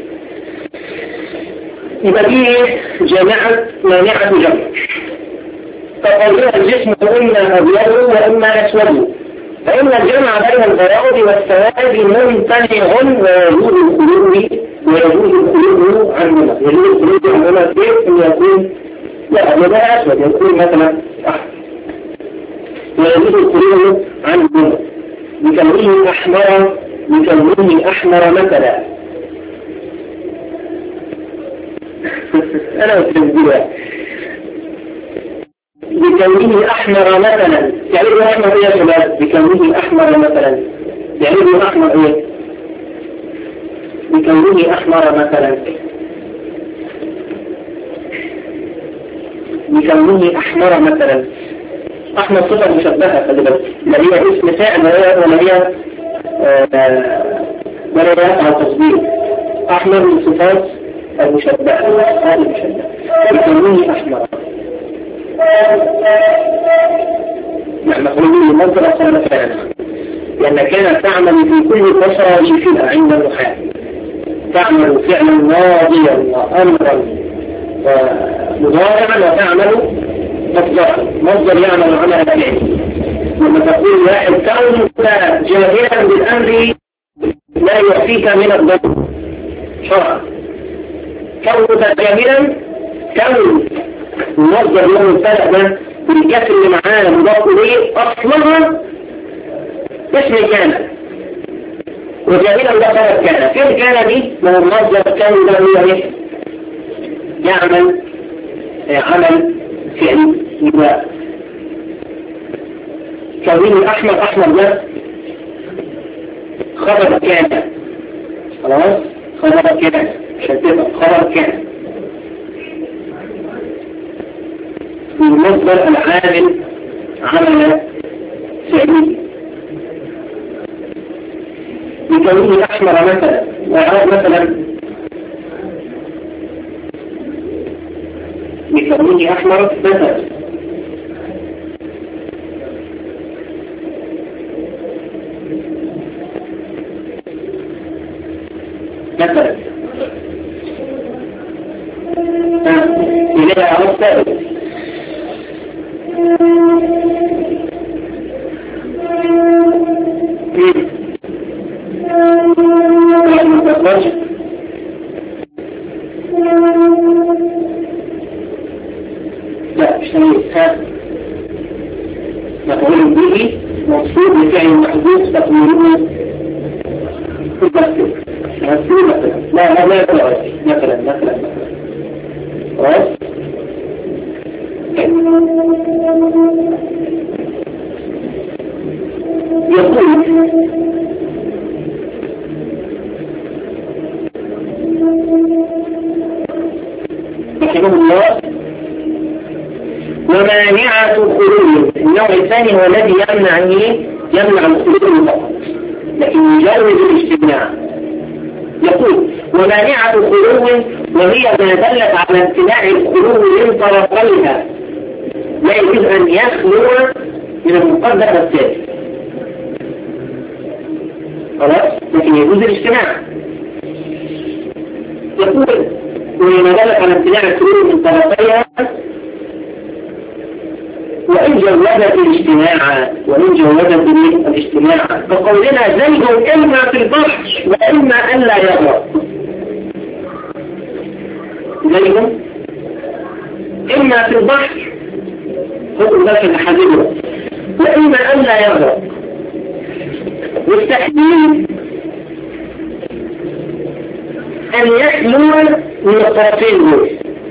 يبقى دي جماعة مانعة جمع. فقولها الجسم إما أبيض وإما أسود، فإن الجمع بين الغرائب والسواد ممتنع ويجوز الخلود ويجوز الخلود عنهما. يجوز الخلود عنهما كيف أن يكون لا أبيض أسود، يكون مثلا أحمر، ويجوز الخلود عنهما بكونه أحمر بكونه أحمر مثلا. أنا أتنبيه بكونه أحمر مثلا. يعني له أحمر إيه يا شباب؟ بكونه أحمر مثلا يعني له أحمر إيه؟ بكونه أحمر مثلا بكونه أحمر مثلا. أحمر صفة مشبهة خلي بالك، لا هي اسم فاعل ولا هي ولا هي على تصديق. أحمر من صفات المشبهة هذه المشبهة بكونه أحمر. نحن نقول المنظر أصلا فعلا لأن كانت تعمل في كل تصاريفها عند المحال، تعمل فعلا ماضيا وأمرا ومضارعا وتعمل مصدرا. مصدر يعمل عمل فعلي. لما تقول واحد كونك جاهلا بالأمر لا يعفيك من الضرب شرعا. كونك جاهلا كون المصدر له الفرق بالكسر اللي معانا مضاف اليه اصلها اسم كان، وجاهلا ده خبر كان. فين كان دي؟ ما هو المصدر كان ده هو ايه؟ يعمل عمل فعلي. يبقى كونه احمر احمر ده خبر كان، خلاص خبر كان عشان تبقى خبر كان المصدر العامل عمل فعلي. بكونه أحمر مثلا وعاد مثلا بكونه أحمر مثلا مثلا إليها عرفت لا مش هذا مفعول به منصوب لفعل محذوف تقديره تذكر هتقول مثلا لا لا لا مثلا مثلا مثلا خلاص يقول رحمه الله ومانعة خروج. النوع الثاني هو الذي يمنع ايه؟ يمنع الخروج فقط لكن يجرد الاجتماع. يقول ومانعة خروج وهي ما دلت على امتناع الخروج من طرفيها لا يجوز ان يخلو من المقدم والثاني. خلاص لكن يجوز الاجتماع. يقول وهي ما دلت على امتناع الخروج من طرفيها وإن جودت الاجتماع وإن جودت الاجتماع فقولنا زيد إما في البحر وإما أن لا يغرق. زيد إما في البحر خذوا ذلك الحديث وإما أن لا يغرق. والتحديد أن يخلو من الطرفين دول.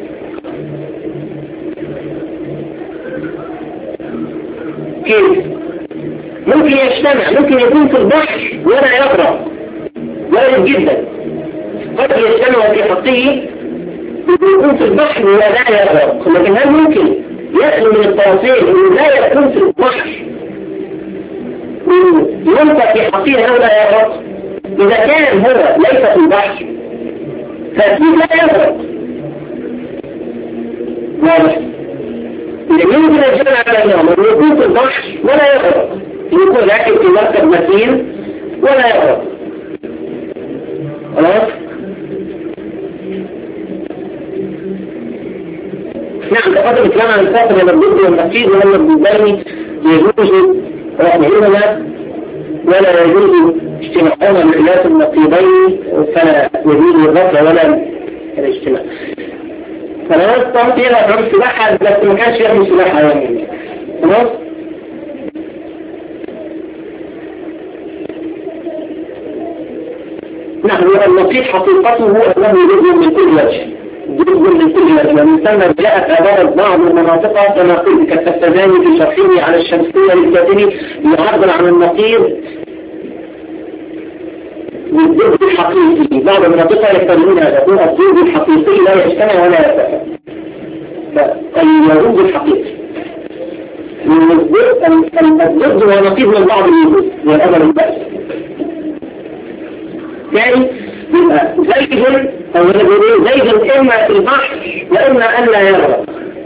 كيف؟ ممكن يجتمع، ممكن يكون في البحر ولا يغرق وارد جدا. قد يجتمع في حقه يكون في البحر ولا يغرق، لكن هل ممكن يخلو من الطرفين انه لا يكون في البحر ينفع في حقه او لا يغرق؟ إذا كان هو ليس في البحر فأكيد لا يغرق. واضح؟ إذا يمكن الجمع على النوم أن يكون في البحر ولا يغرق، يكون راكب في مركب متين ولا يغرق. خلاص؟ نعم تقدم الكلام عن الفاصل لما الضد والنقيض ولما الضدين يجوز رفعهما ولا يجوز اجتماعهما بخلاف النقيضين فلا يجوز الرفع ولا الاجتماع. خلاص طبعا فيها رفع السباحة بس ما كانش يعمل سباحة يعني. خلاص؟ نحن النقيض حقيقته أنه جزء من كل وجه، جزء من كل وجه، ومن ثم جاءت عبارة بعض المناطق كما قلت كالتفتزاني في شرحه على الشمسية للكاتبي يعبر عن النقيض بالضد الحقيقي. بعض المناطق يقولون هذا هو الضد الحقيقي لا يجتمع ولا يتفق، فالوجود الحقيقي الضد هو نقيض من بعض الوجود من الأمر البأس. يعني يبقى زيد أو زيد إما في البحر وإما أن لا يغرق.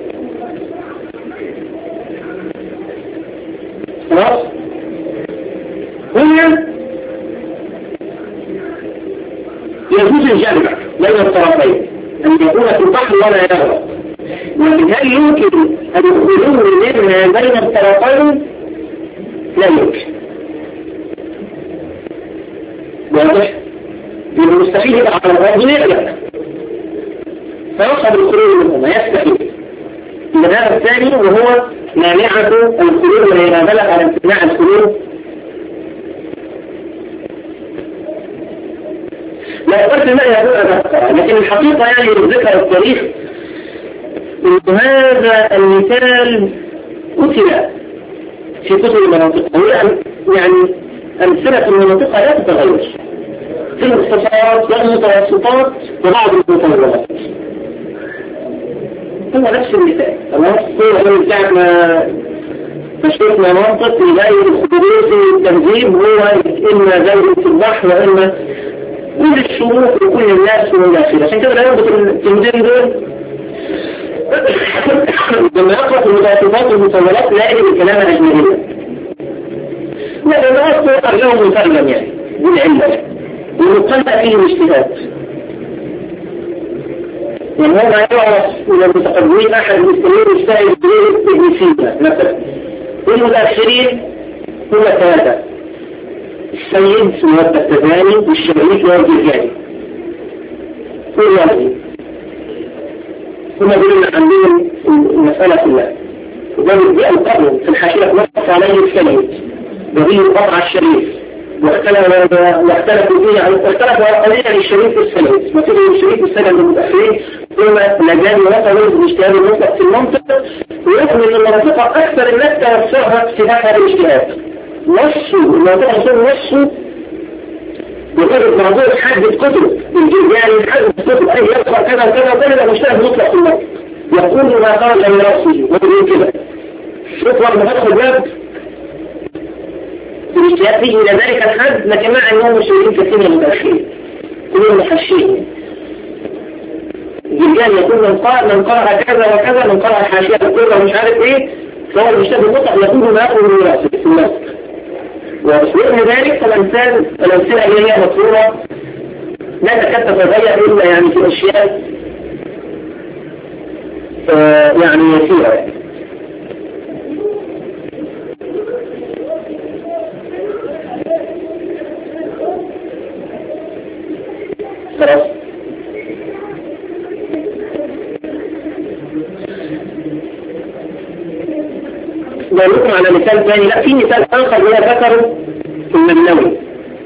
خلاص؟ هنا يجوز الجمع بين الطرفين أن يكون في البحر ولا يغرق، لكن هل يمكن الخلو منها بين الطرفين؟ لا يمكن. واضح؟ المستحيل يبقى على الأرض يغلق فيصعب الخروج منهما يستحيل. المذهب الثاني وهو مانعة الخروج وإذا بلغ على امتناع الخروج لا قلت ما يقول أذكر، لكن الحقيقة يعني ذكر التاريخ إن هذا المثال قتل في كتب المناطق، يعني أمثلة المناطق لا تتغير في الاختصارات والمتوسطات وبعض المطورات. هو نفس المثال. خلاص هو من ساعة ما فشفنا منطق يغير الخدوث التنظيم هو إما زوج في البحر وإما كل الشروط وكل الناس والناس. عشان كده لا يربط التنظيم دول لما يقرأ في المتوسطات والمطورات لا يجب الكلام الأجنبية. لا لما أصدر لهم مفرما يعني بالعلة ويقلق فيه الاجتهاد. يعني هو ما يعرف من المتقدمين أحد المسلمين يجتهد ابن سينا مثلا، والمتأخرين هم ثلاثة: السيد والتفتزاني والشريف والجزائري والوالدي. هم دول عندهم المسألة كلها. وقالوا دي القرن في الحاشية نص عليه السيد وهي القطع الشريف واختلفوا فيه عن اختلفوا قليلا الشريف والسند. مثلا الشريف والسند المتأخرين ثم لجان وصلوا باجتهاد المطلق في المنطق، ورغم ان المنطقة اكثر الناس توسعها في هذا الاجتهاد. نصوا المنطقة صار نصوا بغير موضوع حد الكتب الجزائري حد الكتب اي يقرأ كذا وكذا وكذا مجتهد مطلق في المنطق يقول ما قال لي راسي ويقول كده. شوف لما تدخل باب الاجتهاد فيه إلى ذلك الحد، لكن مع أنهم مشهورين كثير من المتأخرين كلهم محشين. الجلجان يقول من قرأ من قرأ كذا وكذا من قرأ حاشية الكرة ومش عارف إيه فهو المجتهد المطلق يقول ما يأخذ من رأسه في النص. وبسبب ذلك فالأمثال الأمثلة اللي هي مطلوبة لا تكاد تتغير إلا يعني في أشياء آه يعني يسيرة يعني. خلاص نقول على مثال ثاني. لا في مثال آخر هو ذكره في المنوي.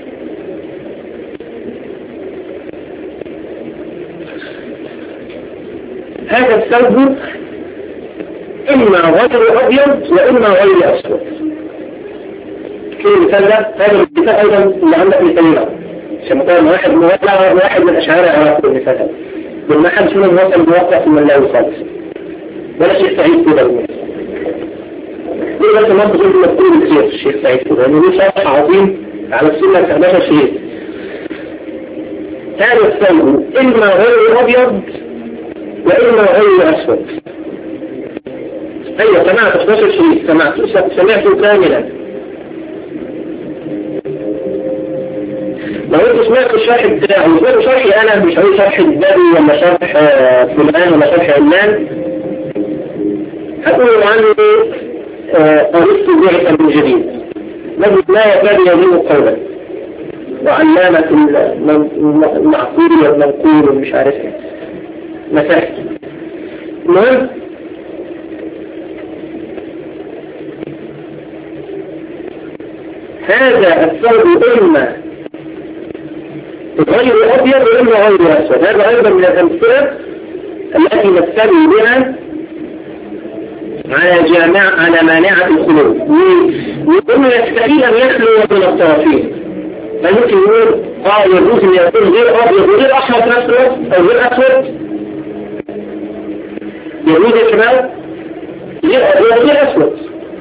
هذا الثوب إما غير أبيض وإما غير أسود. في المثال ده هذا المثال أيضا اللي عندك مثالين عشان مثلا واحد موقع واحد من أشعار عراق المثال هذا وما حدش منهم وصل موقع في المنوي خالص ولا شيء سعيد كده بالمثال. ليه بس ما تقول مكتوب كثير الشيخ سعيد كده لأنه له شرح عظيم على السنة أحد عشر شيء هذا الثوب إما غير أبيض وإما غير أسود. أيوة سمعت اثناشر شريط، سمعت سمعته كاملا. لو انت سمعت الشرح بتاعه وسمعت شرحي انا، مش هقول شرح البابي ولا شرح فلان ولا شرح علان، هقول عنه أرسط بعثة من جديد الذي لا يكاد يلين قولا، وعلامة المعقول والمنقول ومش عارف ايه مساحة. المهم هذا الثوب إما غير أبيض وإما غير أسود. هذا أيضا من الأمثلة التي نستدل بها على جامع على مانعة الخلود، وإنه يستحيل أن يخلو من الطرفين. فممكن يقول آه يجوز أن يكون غير أبيض وغير أحمر في نفس الوقت أو غير أسود، يجوز يا شباب غير أبيض وغير أسود.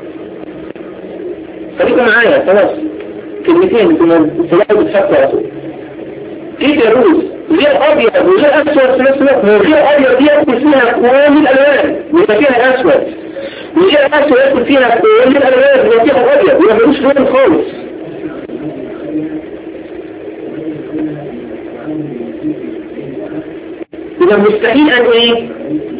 خليكم معايا خلاص كلمتين تلاقوا بتفكروا أسود. كيف يجوز غير أبيض وغير أسود في نفس الوقت؟ غير أبيض يأكل فيها كل الألوان يبقى فيها الأسود، وغير أسود يأكل فيها كل الألوان يبقى فيها الأبيض، يبقى ملوش لون خالص. يبقى مستحيل أن إيه؟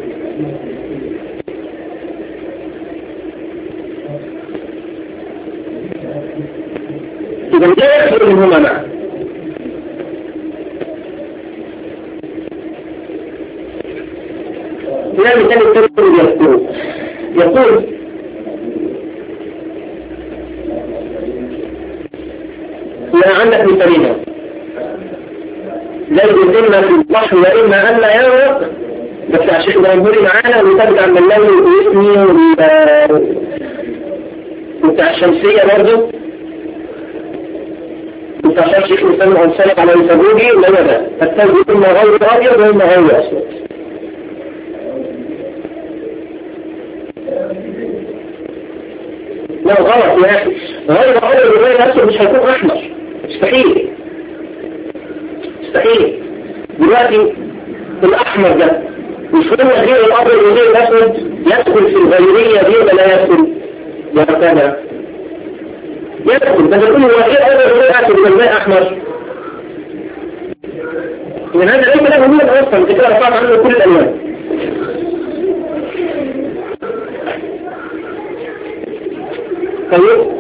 إذا لا يخبر منهما معا. هنا مثال التركي يقول يقول لا عندك مثالين، لا يجب إما في البحر وإما أن لا يغرق، بس عشان ده ينبري معانا ويتابع من الله ويسمي وبتاع الشمسية برضه وبتاع الشيخ الإسلام العنصري على الفجوجي. لا ده التوجيه إما غير أبيض وإما غير أسود. لا غلط يا أخي، غير أبيض وغير أسود مش هيكون أحمر، مستحيل مستحيل. دلوقتي الأحمر ده مش هو غير الأبيض وغير الأسود يدخل في الغيرية دي ولا لا يدخل؟ يا ربنا يدخل، بس يقول هو غير أبيض وغير أسود ولا غير أحمر؟ من هذا ليس له من أصلا كده رفعت عنه كل الألوان. طيب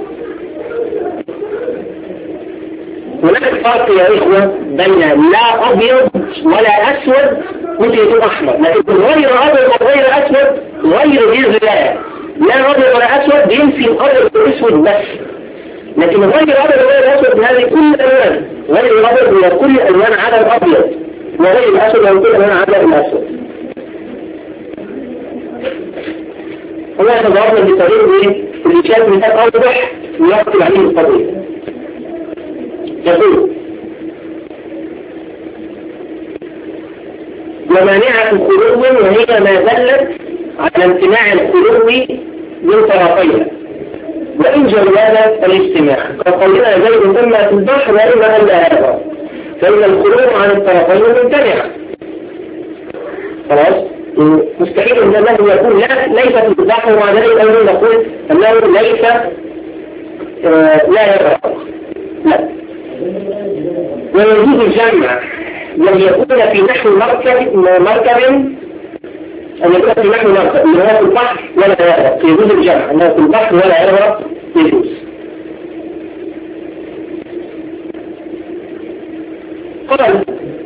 هناك فرق يا إخوة بين لا أبيض ولا أسود ممكن يكون أحمر، لكن غير أبيض وغير أسود غير غير لا لا أبيض ولا أسود ينفي الأبيض والأسود بس، لكن غير أبيض وغير أسود هذه كل الألوان، غير الأبيض هي كل الألوان على الأبيض، وغير الأسود هي كل الألوان على الأسود. هو احنا ضربنا بطريقه ايه؟ اللي كانت مثال أوضح ويكتب عليه القضية. يقول ومانعة الخلو وهي ما دلت على امتناع الخلو من طرفيها وإن جواز الاجتماع، فقولنا زيد إما في البحر وإما أن لا هذا، فإن الخلو عن الطرفين ممتنعة. خلاص مستحيل أن الله يقول لا ليس في البحر، ومع ذلك أيضا نقول أنه ليس آه لا يرى لا. ويجوز الجمع لم يكون في نحو مركب مركب أن يكون في نحو مركب اللي هو في البحر ولا يغرق، يجوز الجمع أنه في البحر ولا يغرق يجوز. قال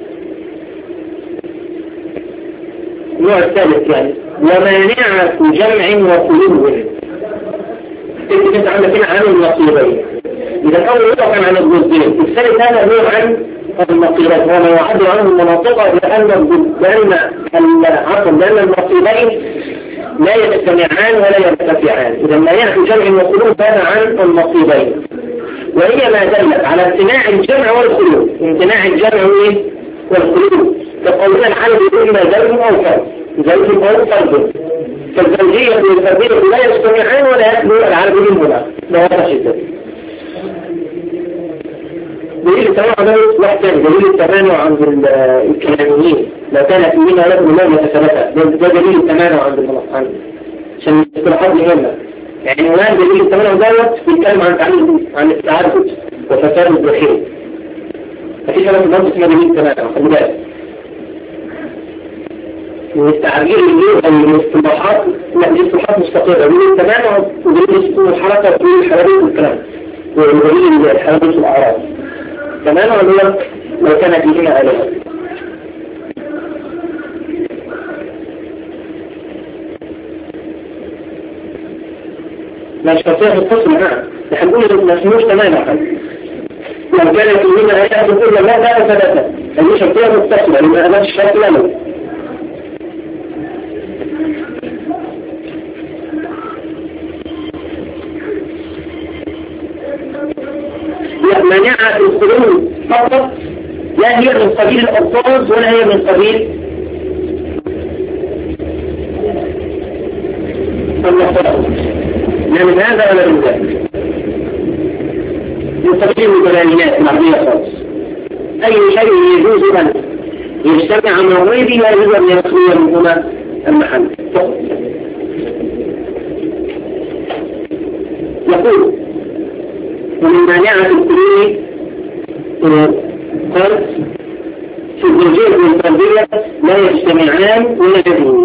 النوع الثالث يعني ومانعة جمع وخلو. انت عندك هنا عن النقيضين، إذا كان يطلق عن الجزئين. الثالث هذا نوع عن النقيضين وما يعبر عنه المناطق لأن لأن العقل لأن النقيضين لا يجتمعان ولا يرتفعان. إذا مانعة جمع وخلو هذا عن النقيضين، وهي ما دلت على امتناع الجمع والخلو. امتناع الجمع والخلو كقولنا الحالة إما زوج أو فرد، زوج أو فرد، فالزوجية والفردية لا يجتمعان ولا يخلو العالم منهما. لا واضح جدا. دليل التمانع ده واحد ثاني، دليل التمانع عند الكلاميين لو كان فيهما لكم الله يتثبتها، ده دليل التمانع عند المنصحان عشان الاصطلاحات مهمة. يعني هناك دليل التمانع دوت بيتكلم عن تعليم عن التعدد وفساد الداخل. مفيش حاجة في المنطق اسمها دليل التمانع، خلي بالك. من التعبير اللي من الاصطلاحات، لا دي اصطلاحات مستقرة، دليل التمانع ودليل الحركة ودليل الحوادث والكلام ودليل الحوادث والأعراض. تمانع دول لو كان فيهما آلهة. لا شرطية متصلة معها، نحن نقول ما اسموش تمانع. لو كان فيهما آلهة تقول لا لا ثلاثة، هذه شرطية متصلة لما أمام الشرط لا. مانعة الخلود فقط، لا هي من قبيل الألفاظ ولا هي من قبيل المصدر، لا من هذا ولا من ذلك، من قبيل المتلاليات العربية خالص. أي شيء يجوز أن يجتمع مع غيره لا يجوز أن يخلو منهما المحل فقط. يقول ومن مانعة الخلود قال في الزوجية والفردية لا يجتمعان ولا يجوز.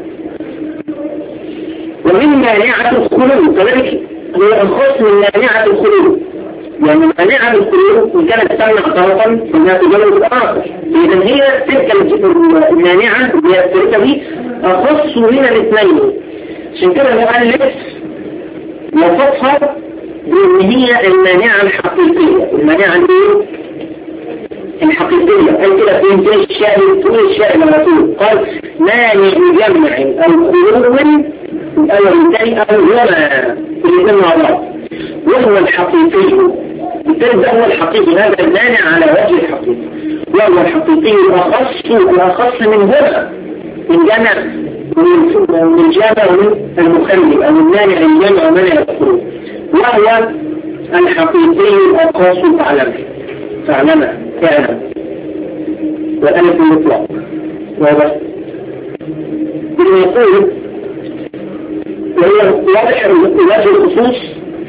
ومن مانعة الخلود كذلك هي الخص من مانعة الخلود، يعني مانعة الخلود إن كانت تمنع طرفا فإنها تجرد الآخر، إذن هي تلك المانعة هي الثالثة دي أخص من الاثنين. عشان كده المؤلف وصفها بأن هي المانعة الحقيقية، المانعة الحقيقية. قال كده في انتهى الشاهد طول الشاهد لما تقول قال مانع جمع أو خلو الأول الثاني أو هما الاثنين مع بعض وهو الحقيقي. الثالث ده هو الحقيقي، هذا المانع على وجه الحقيقي، وهو الحقيقي الأخص الأخص من هنا من جمع من جمع ومن المخلي أو المانع الجمع ومانع الخلو، وهو الحقيقي الأخص تعلمه تعلمه فعلا والألف المطلق. واضح؟ إنه يقول وهي واضح وجه الخصوص،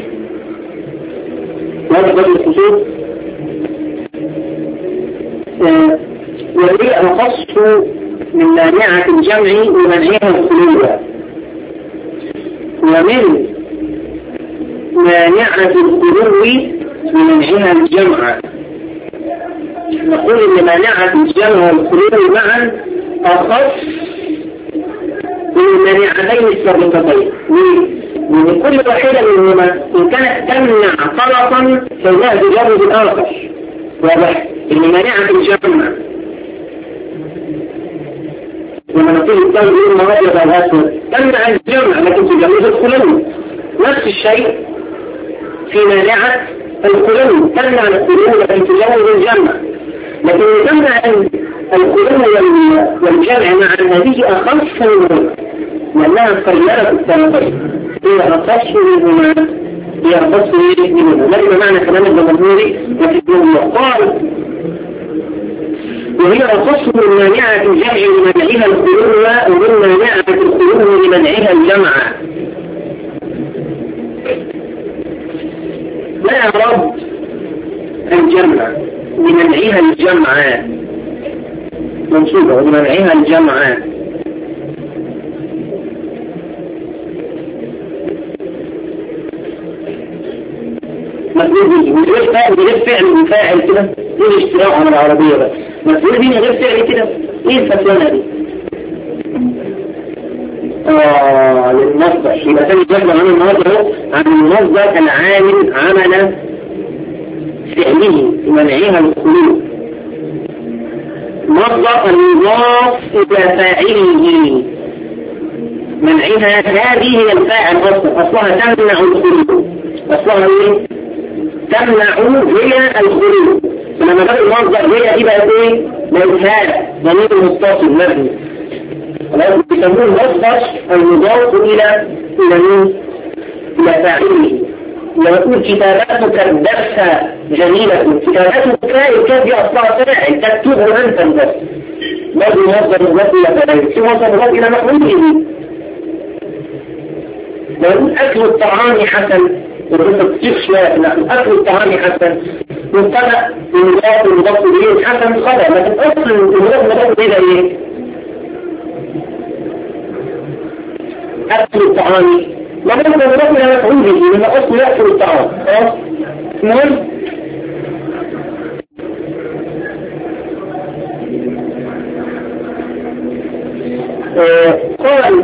واضح وجه الخصوص آه وهي أخص من مانعة الجمع ومنعها الخلو، ومن مانعة الخلو ومنعها الجمع. نقول إن مانعة الجمع والخلو معا أخص من المانعتين السابقتين، ومن كل واحدة منهما إن كانت تمنع طرفا فإنها تجرد الآخر. واضح؟ إن مانعة الجمع لما نقول الثاني يقول مواجهة الأسود تمنع الجمع لكن تجرد الخلو، نفس الشيء في مانعة الخلو تمنع الخلو لكن تجرد الجمع، لكن تمنع الخلو والجمع مع هذه أخص منهما لأنها خيرت الطرفين، هي أخص منهما هي أخص منهما. لكن معنى كلام الجمهوري لكنه يقال وهي أخص من مانعة الجمع لمنعها الخلو ومن مانعة الخلو لمنعها الجمع. لا يرد الجمع لمنعها الجمع منصوبة ولمنعها الجمع. مفهوم من غير فاعل من غير فعل وفاعل كده، ايه الاشتراك على العربية بس مفهوم دي من غير فعل كده، ايه الفتوانة دي؟ اه للمصدر يبقى ثاني جمع عن المصدر عن المصدر العامل عمل فعله منعها الخلو، مصدر المضاف إلى فاعله منعها، هذه هي الفاعل أصلا أصلها تمنع الخلو، أصلها ايه؟ تمنع هي الخلو. لما بقى المصدر هي دي بقى ايه؟ بقت هذا ضمير متصل مبني، خلاص بيسموه المصدر المضاف إلى إلى مين؟ إلى فاعله. يقول كتاباتك الدرس جميلة، كتاباتك الكتاب دي أصلها فاعل تكتبه أنت الدرس، برضه مصدر مضاف إلى فاعل، في مصدر مضاف إلى مفعول به. يقول أكل الطعام حسن، والتصديق شوية نحن أكل الطعام حسن مبتدأ المضاف المضاف إليه حسن خبر، لكن أصل المضاف المضاف إليه إيه؟ أكل الطعام ما بدنا المضاف إلى مفعول به لأن أصل يأكل الطعام. خلاص المهم قال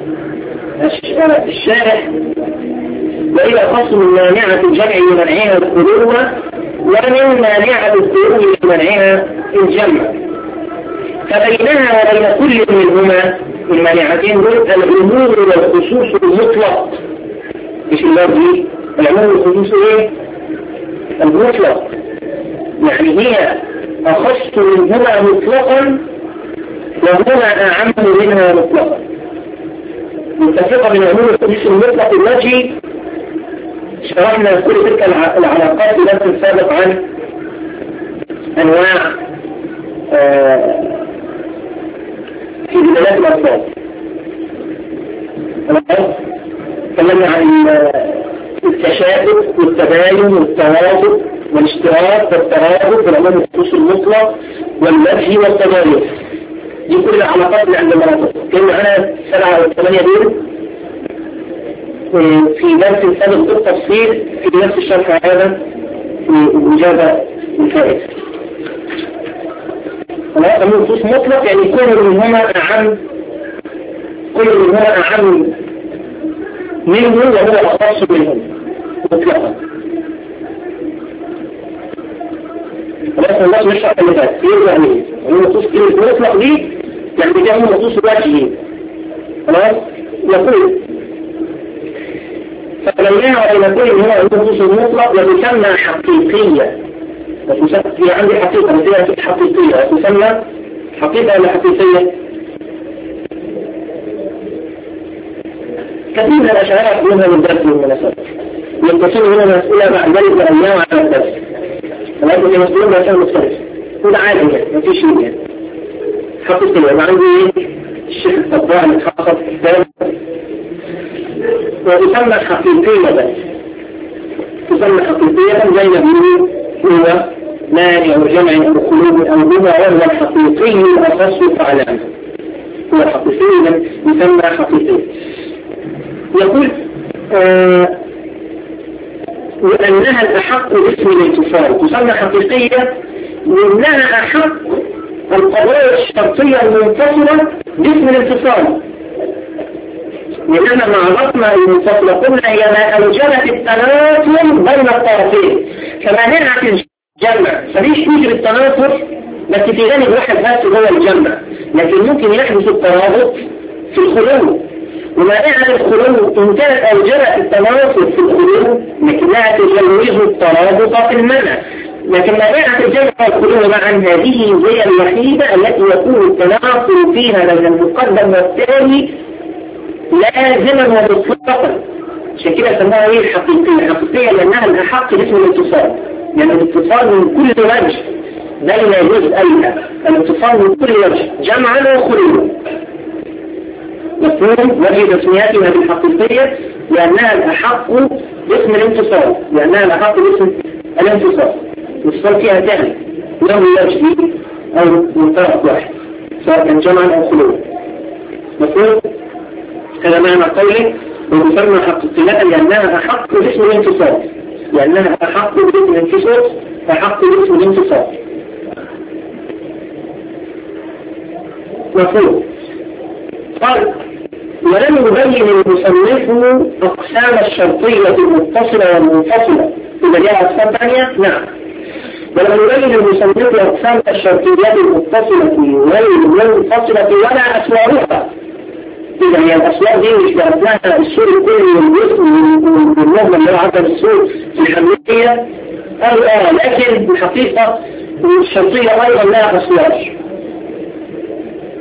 الشارح وإلى خصم مانعة الجمع لمنعها الخلوة ومن مانعة الخلوة لمنعها الجمع، فبينها وبين كل منهما المانعتين دول العموم والخصوص المطلق. مش اللفظي، العموم والخصوص ايه؟ المطلق، يعني هي أخص منهما مطلقا وهما أعم منها مطلقا. متفقة من عموم الخصوص المطلق الوجهي شرحنا كل تلك العلاقات في درس السابق عن أنواع آه في دلالات الألفاظ. تكلمنا عن التشابه والتباين والتوافق والاشتراك والترابط والعموم الخصوص المطلق والوجه والتضارب. دي كل العلاقات اللي عند المناطق. كان معانا سبعة أو ثمانية دول في درس السابق بالتفصيل في نفس الشرح هذا في الإجابة الفائتة. خلاص عموم خصوص مطلق يعني كل منهما أعم، كل منهما أعم منه وهو أخص منهم مطلقا. خلاص الناس مش عارفة اللي فات يرجع ليه عموم خصوص كلمة مطلق دي يعني دي عموم خصوص وجهي. خلاص يقول فبينها وبين كل منهما الخصوص المطلق وتسمى حقيقية. هي عندي حقيقة مثل حقيقية تسمى حقيقة ولا حقيقية؟ كثير من الأشعار يقولونها من درس المناسبة يتصل هنا مسؤولة مع ذلك بأيام على الدرس، ولكن المسؤولون بأشياء مختلفة كل عالم يعني ما في شيء يعني حقيقية. ما عندي الشيخ الطباع اللي تحقق الكتاب وتسمى حقيقية بس تسمى حقيقية زي ما بيقولوا هو مانع وجمع أو قلوب أو بما وهو الحقيقي الأخص فعلا هو حقيقي يسمى حقيقي. يقول آه وأنها الأحق باسم الانتصال تسمى حقيقية لأنها أحق القضايا الشرطية المنفصلة باسم الانتصال، لأننا مع عرفنا المنفصلة قلنا هي ما أوجبت التناسل بين الطرفين كمانعة الجمع، فليش يوجد التناسل بس في جانب واحد بس هو الجمع، لكن ممكن يحدث الترابط في الخلو. ومانعة الخلو إن كانت أوجبت التناسل في الخلو لكنها تجوز الترابط في المنع، لكن مانعة الجمع والخلو معا هذه هي الوحيدة التي يكون التناسل فيها بين المقدم والتالي لازما ومطلقا. عشان كده سموها ايه الحقيقية؟ الحقيقية لأنها الأحق باسم الاتصال، يعني الاتصال من كل وجه بين جزئيها، الاتصال من كل وجه جمعا وخلوا. مفهوم وجه تسمياتها بالحقيقية لأنها الأحق باسم الانتصال، لأنها الأحق باسم الانتصال. الاتصال فيها ثاني له وجه أو من طرف واحد سواء كان جمعا أو خلوا. مفهوم؟ هذا معنى قوله وتسمى حقيقية لأنها أحق باسم الانتصال، لأنها أحق باسم الانتصال أحق باسم الانتصال. مفهوم؟ قال ولم يبين المصنف أقسام الشرطية المتصلة والمنفصلة. إذا جاء أقسام ثانية نعم، ولم يبين المصنف أقسام الشرطيات المتصلة والمنفصلة ولا أسوارها. إذا هي الأسوار دي مش بأسناها السور الكلي والجسم والنظم اللي هو عدد السور في الحملية قالوا آه، لكن الحقيقة الشرطية أيضا لها أسوار،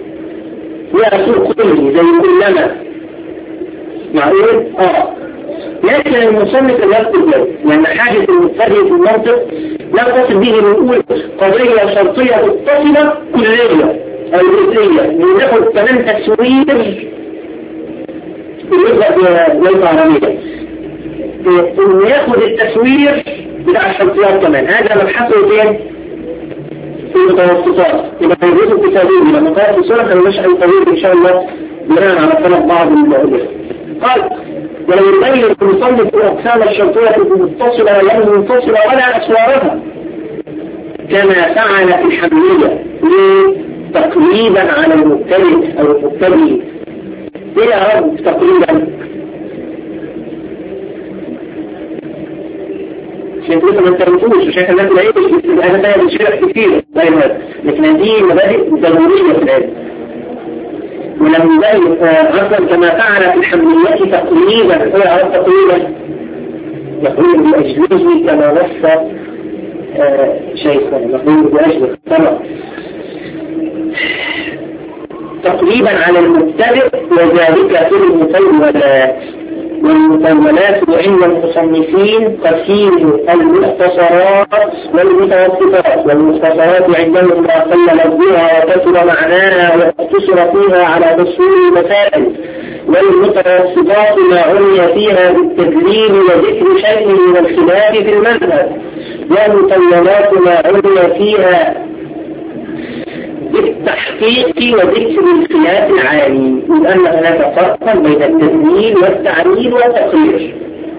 لها سور كلي زي كلما معقول آه لكن المصنف لا يقصد ذلك، لأن حاجة المبتدئ في المنطق لا تصل به نقول قضية شرطية متصلة كلية أو جزئية، ناخد كمان تسوير ليس عربية، إنه ياخد التسوير بتاع الشرطيات كمان. هذا مبحثه فين؟ في المتوسطات. يبقى يجوز التسوير لما قال في سورة فمش أي طويل إن شاء الله بناء على طلب بعض المؤلف. قال ولو يبين المصنف أقسام الشرطية المتصلة ولا منفصلة ولا أسوارها كما فعل في الحملية تقريبا على المبتدئ أو المبتدئ. إيه أعرف تقريبا؟ عشان كده ما انتبهتوش وشايف الناس لا يجب أنا بقى بشرح كتير طيب هذا، لكن هذه مبادئ ضرورية في العلم. ولم يبين عصرا كما فعل في الحمليات تقريبا. هو عرف تقريبا يقول بأجله كما نص شيخنا يقول بأجله طبعا تقريبا على المبتدئ، وذلك في المطولات. والمطولات عند المصنفين قسيم المختصرات والمتوسطات. والمختصرات عندهم ما قل لفظها وكثر معناها واقتصر فيها على اصول المسائل. والمتوسطات ما عني فيها بالتدليل وذكر شيء من الخلاف في المذهب. والمطولات ما عني فيها بالتحقيق وذكر الخلاف العالي، لأن هناك فرقا بين التدليل والتعليل والتقرير.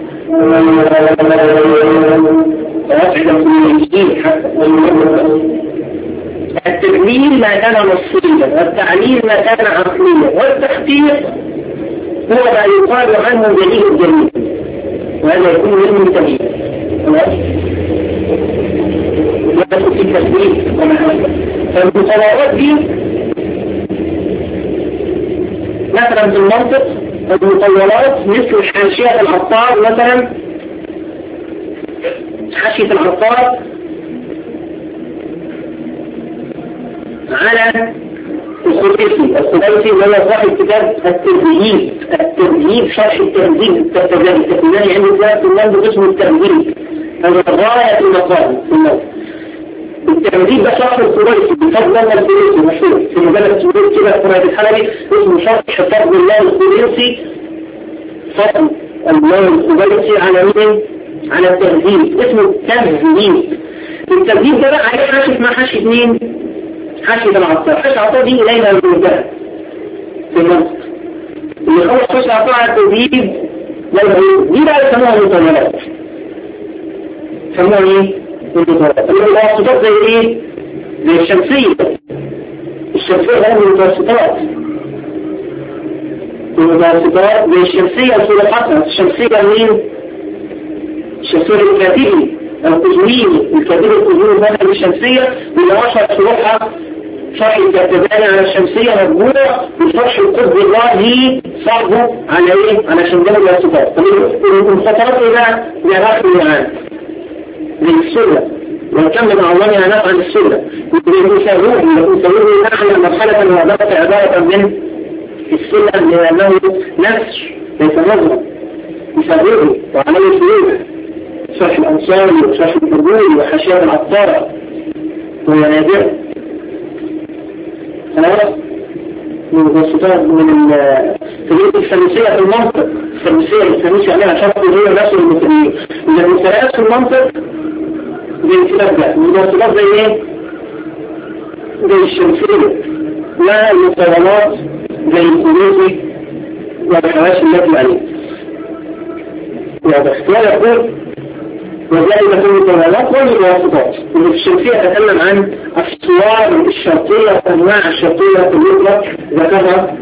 التدليل ما كان نصيا، والتعليل ما كان عقليا، والتحقيق هو ما يقال عنه دليل الدليل، وهذا يكون علم الدليل. ويكون في التدليل فالمطولات دي مثلا في المنطق المطولات مثل حاشية العطار مثلا. حاشية العطار على الخليفي الخليفي اللي هو صاحب كتاب الترهيب. الترهيب شرح الترهيب الترهيب الترهيب يعني في المنطق اسمه الترهيب. هذا غاية المقام في المنطق. التمديد ده شرح الخريطي بفضل الله الخريطي مشهور في مجلد سوريس كده قرآن الحلبي اسمه شرح فضل الله الخريطي. فضل الله الخريطي على مين؟ على التمديد اسمه التمديد. التمديد ده بقى عليه حاشية مع حاشية مين؟ حاشية العطار. حاشية العطار دي إلينا المنتهى في المنطق اللي خلص حاشية العطار على التمديد دي بقى يسموها المطولات. يسموها ايه؟ المتوسطات زي ايه؟ زي الشمسية. الشمسية هي المتوسطات. المتوسطات زي الشمسية الصلاحات. الشمسية مين؟ الشمسية الكاتبي القزويني. الكاتبي القزويني مثلا الشمسية اللي عشر شروحها شرح الكتباني على الشمسية مجموعة وشرح القطب الراجي صعبه على ايه؟ على شمسية المتوسطات. المخاطرات ايه بقى؟ يا معانا من السنة ونكمل مع الله نعرف عن السنة ويساويه ويساويه نحن مرحلة وعبارة عبارة من السنة لأنه نفس ليس نظرة يساويه وعمل سلوك شرح الأنصار وشرح الفردوي وحاشية العطارة وينادر خلاص من الوسطات من التجربة الفرنسية في المنطق. الفرنسية الفرنسية عليها شرط وهي نفس المثليين. إذا المثلات في المنطق زي الكتاب ده المتوسطات زي ايه؟ زي الشمسية والمطولات زي الخليفي والحواشي التي عليه. والاختيار يقول وذلك في المطولات والمتوسطات. اللي في الشمسية تتكلم عن الصور الشرطية وانواع الشرطية في اللغة ذكرها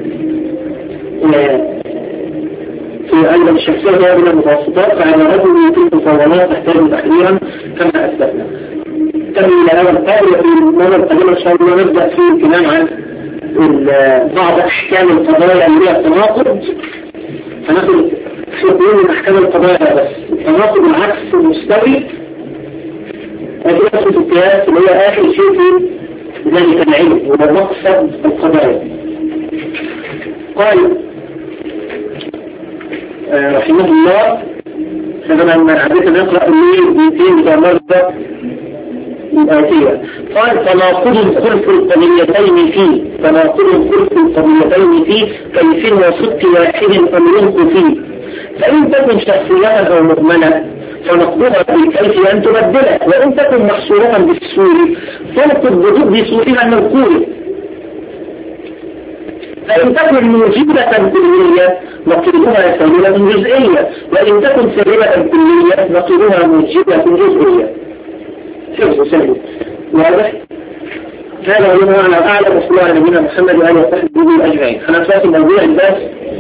في أيضا الشمسية هي من المتوسطات. فعلى رجل يمكن المطولات تحتاج تحليلا كما أثبتنا. كمل إلى هذا القول في المرة القادمة إن شاء الله نبدأ في الكلام عن بعض أحكام القضايا اللي هي التناقض. هناخد حكمين من أحكام القضايا بس. التناقض العكس المستوي أدرس في القياس اللي هي آخر شيء في ذلك العلم وهو مقصد القضايا. قال آه رحمه الله لما عادة نقرأ مئتين مرة الآتية قال تناقض الخلف القضيتين فيه تناقض الخلف القضيتين فيه كيف وصدق واحد أمره فيه فإن تكن شخصية أو مؤمنة فنقضها بالكيف أن تبدلها وإن تكن محصورة بالسور فنقض بضد سورها المذكور فإن تكن موجبة كلية نقضها سالبة جزئية وإن تكن سالبة كلية نقضها موجبة جزئية حفظ سالب واضح؟ هذا هو معنى أعلم وصلى على نبينا محمد وآله وصحبه أجمعين. أنا أساسي موضوع الباس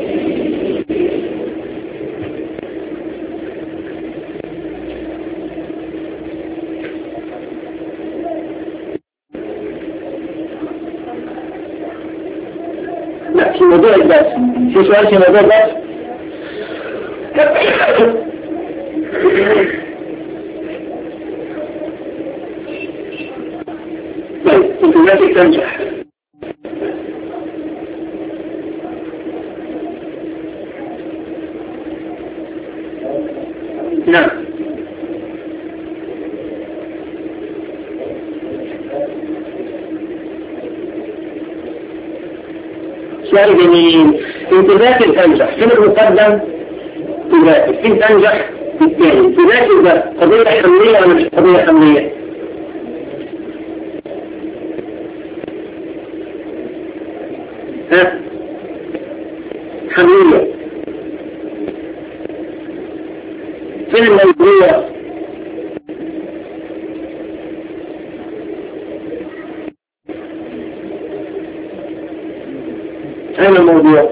لا في موضوع الباس في سؤال في موضوع الباس انتماتك تنجح نعم سؤال جميل انتماتك تنجح فين المقدم تذاكر فين تنجح بالتالي تذاكر ده قضية حملية ولا مش قضية حملية ها حملية فين الموضوع أين الموضوع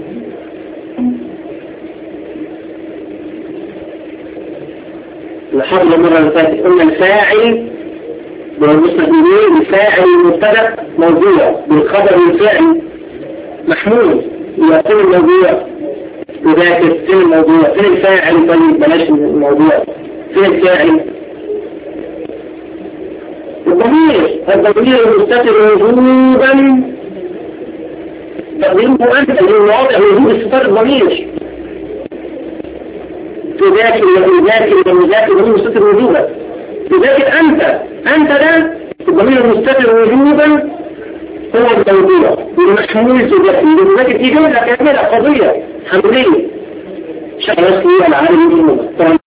الحرب المرة اللي فاتت قلنا الفاعل بالمستقبلين الفاعل المبتدأ موضوع بالخبر الفاعل محمول يكون الموضوع يذاكر فين الموضوع فين الفاعل طيب بلاش الموضوع فين الفاعل الضمير الضمير المستتر وجوبا تقديمه أنت للواضع وجود استتار الضمير تذاكر ويذاكر ويذاكر وهو مستتر وجوبا تذاكر أنت أنت ده الضمير المستتر وجوبا هو الموضوع المحمول تذاكر تذاكر في جملة كاملة قضية حملية شخصية العالم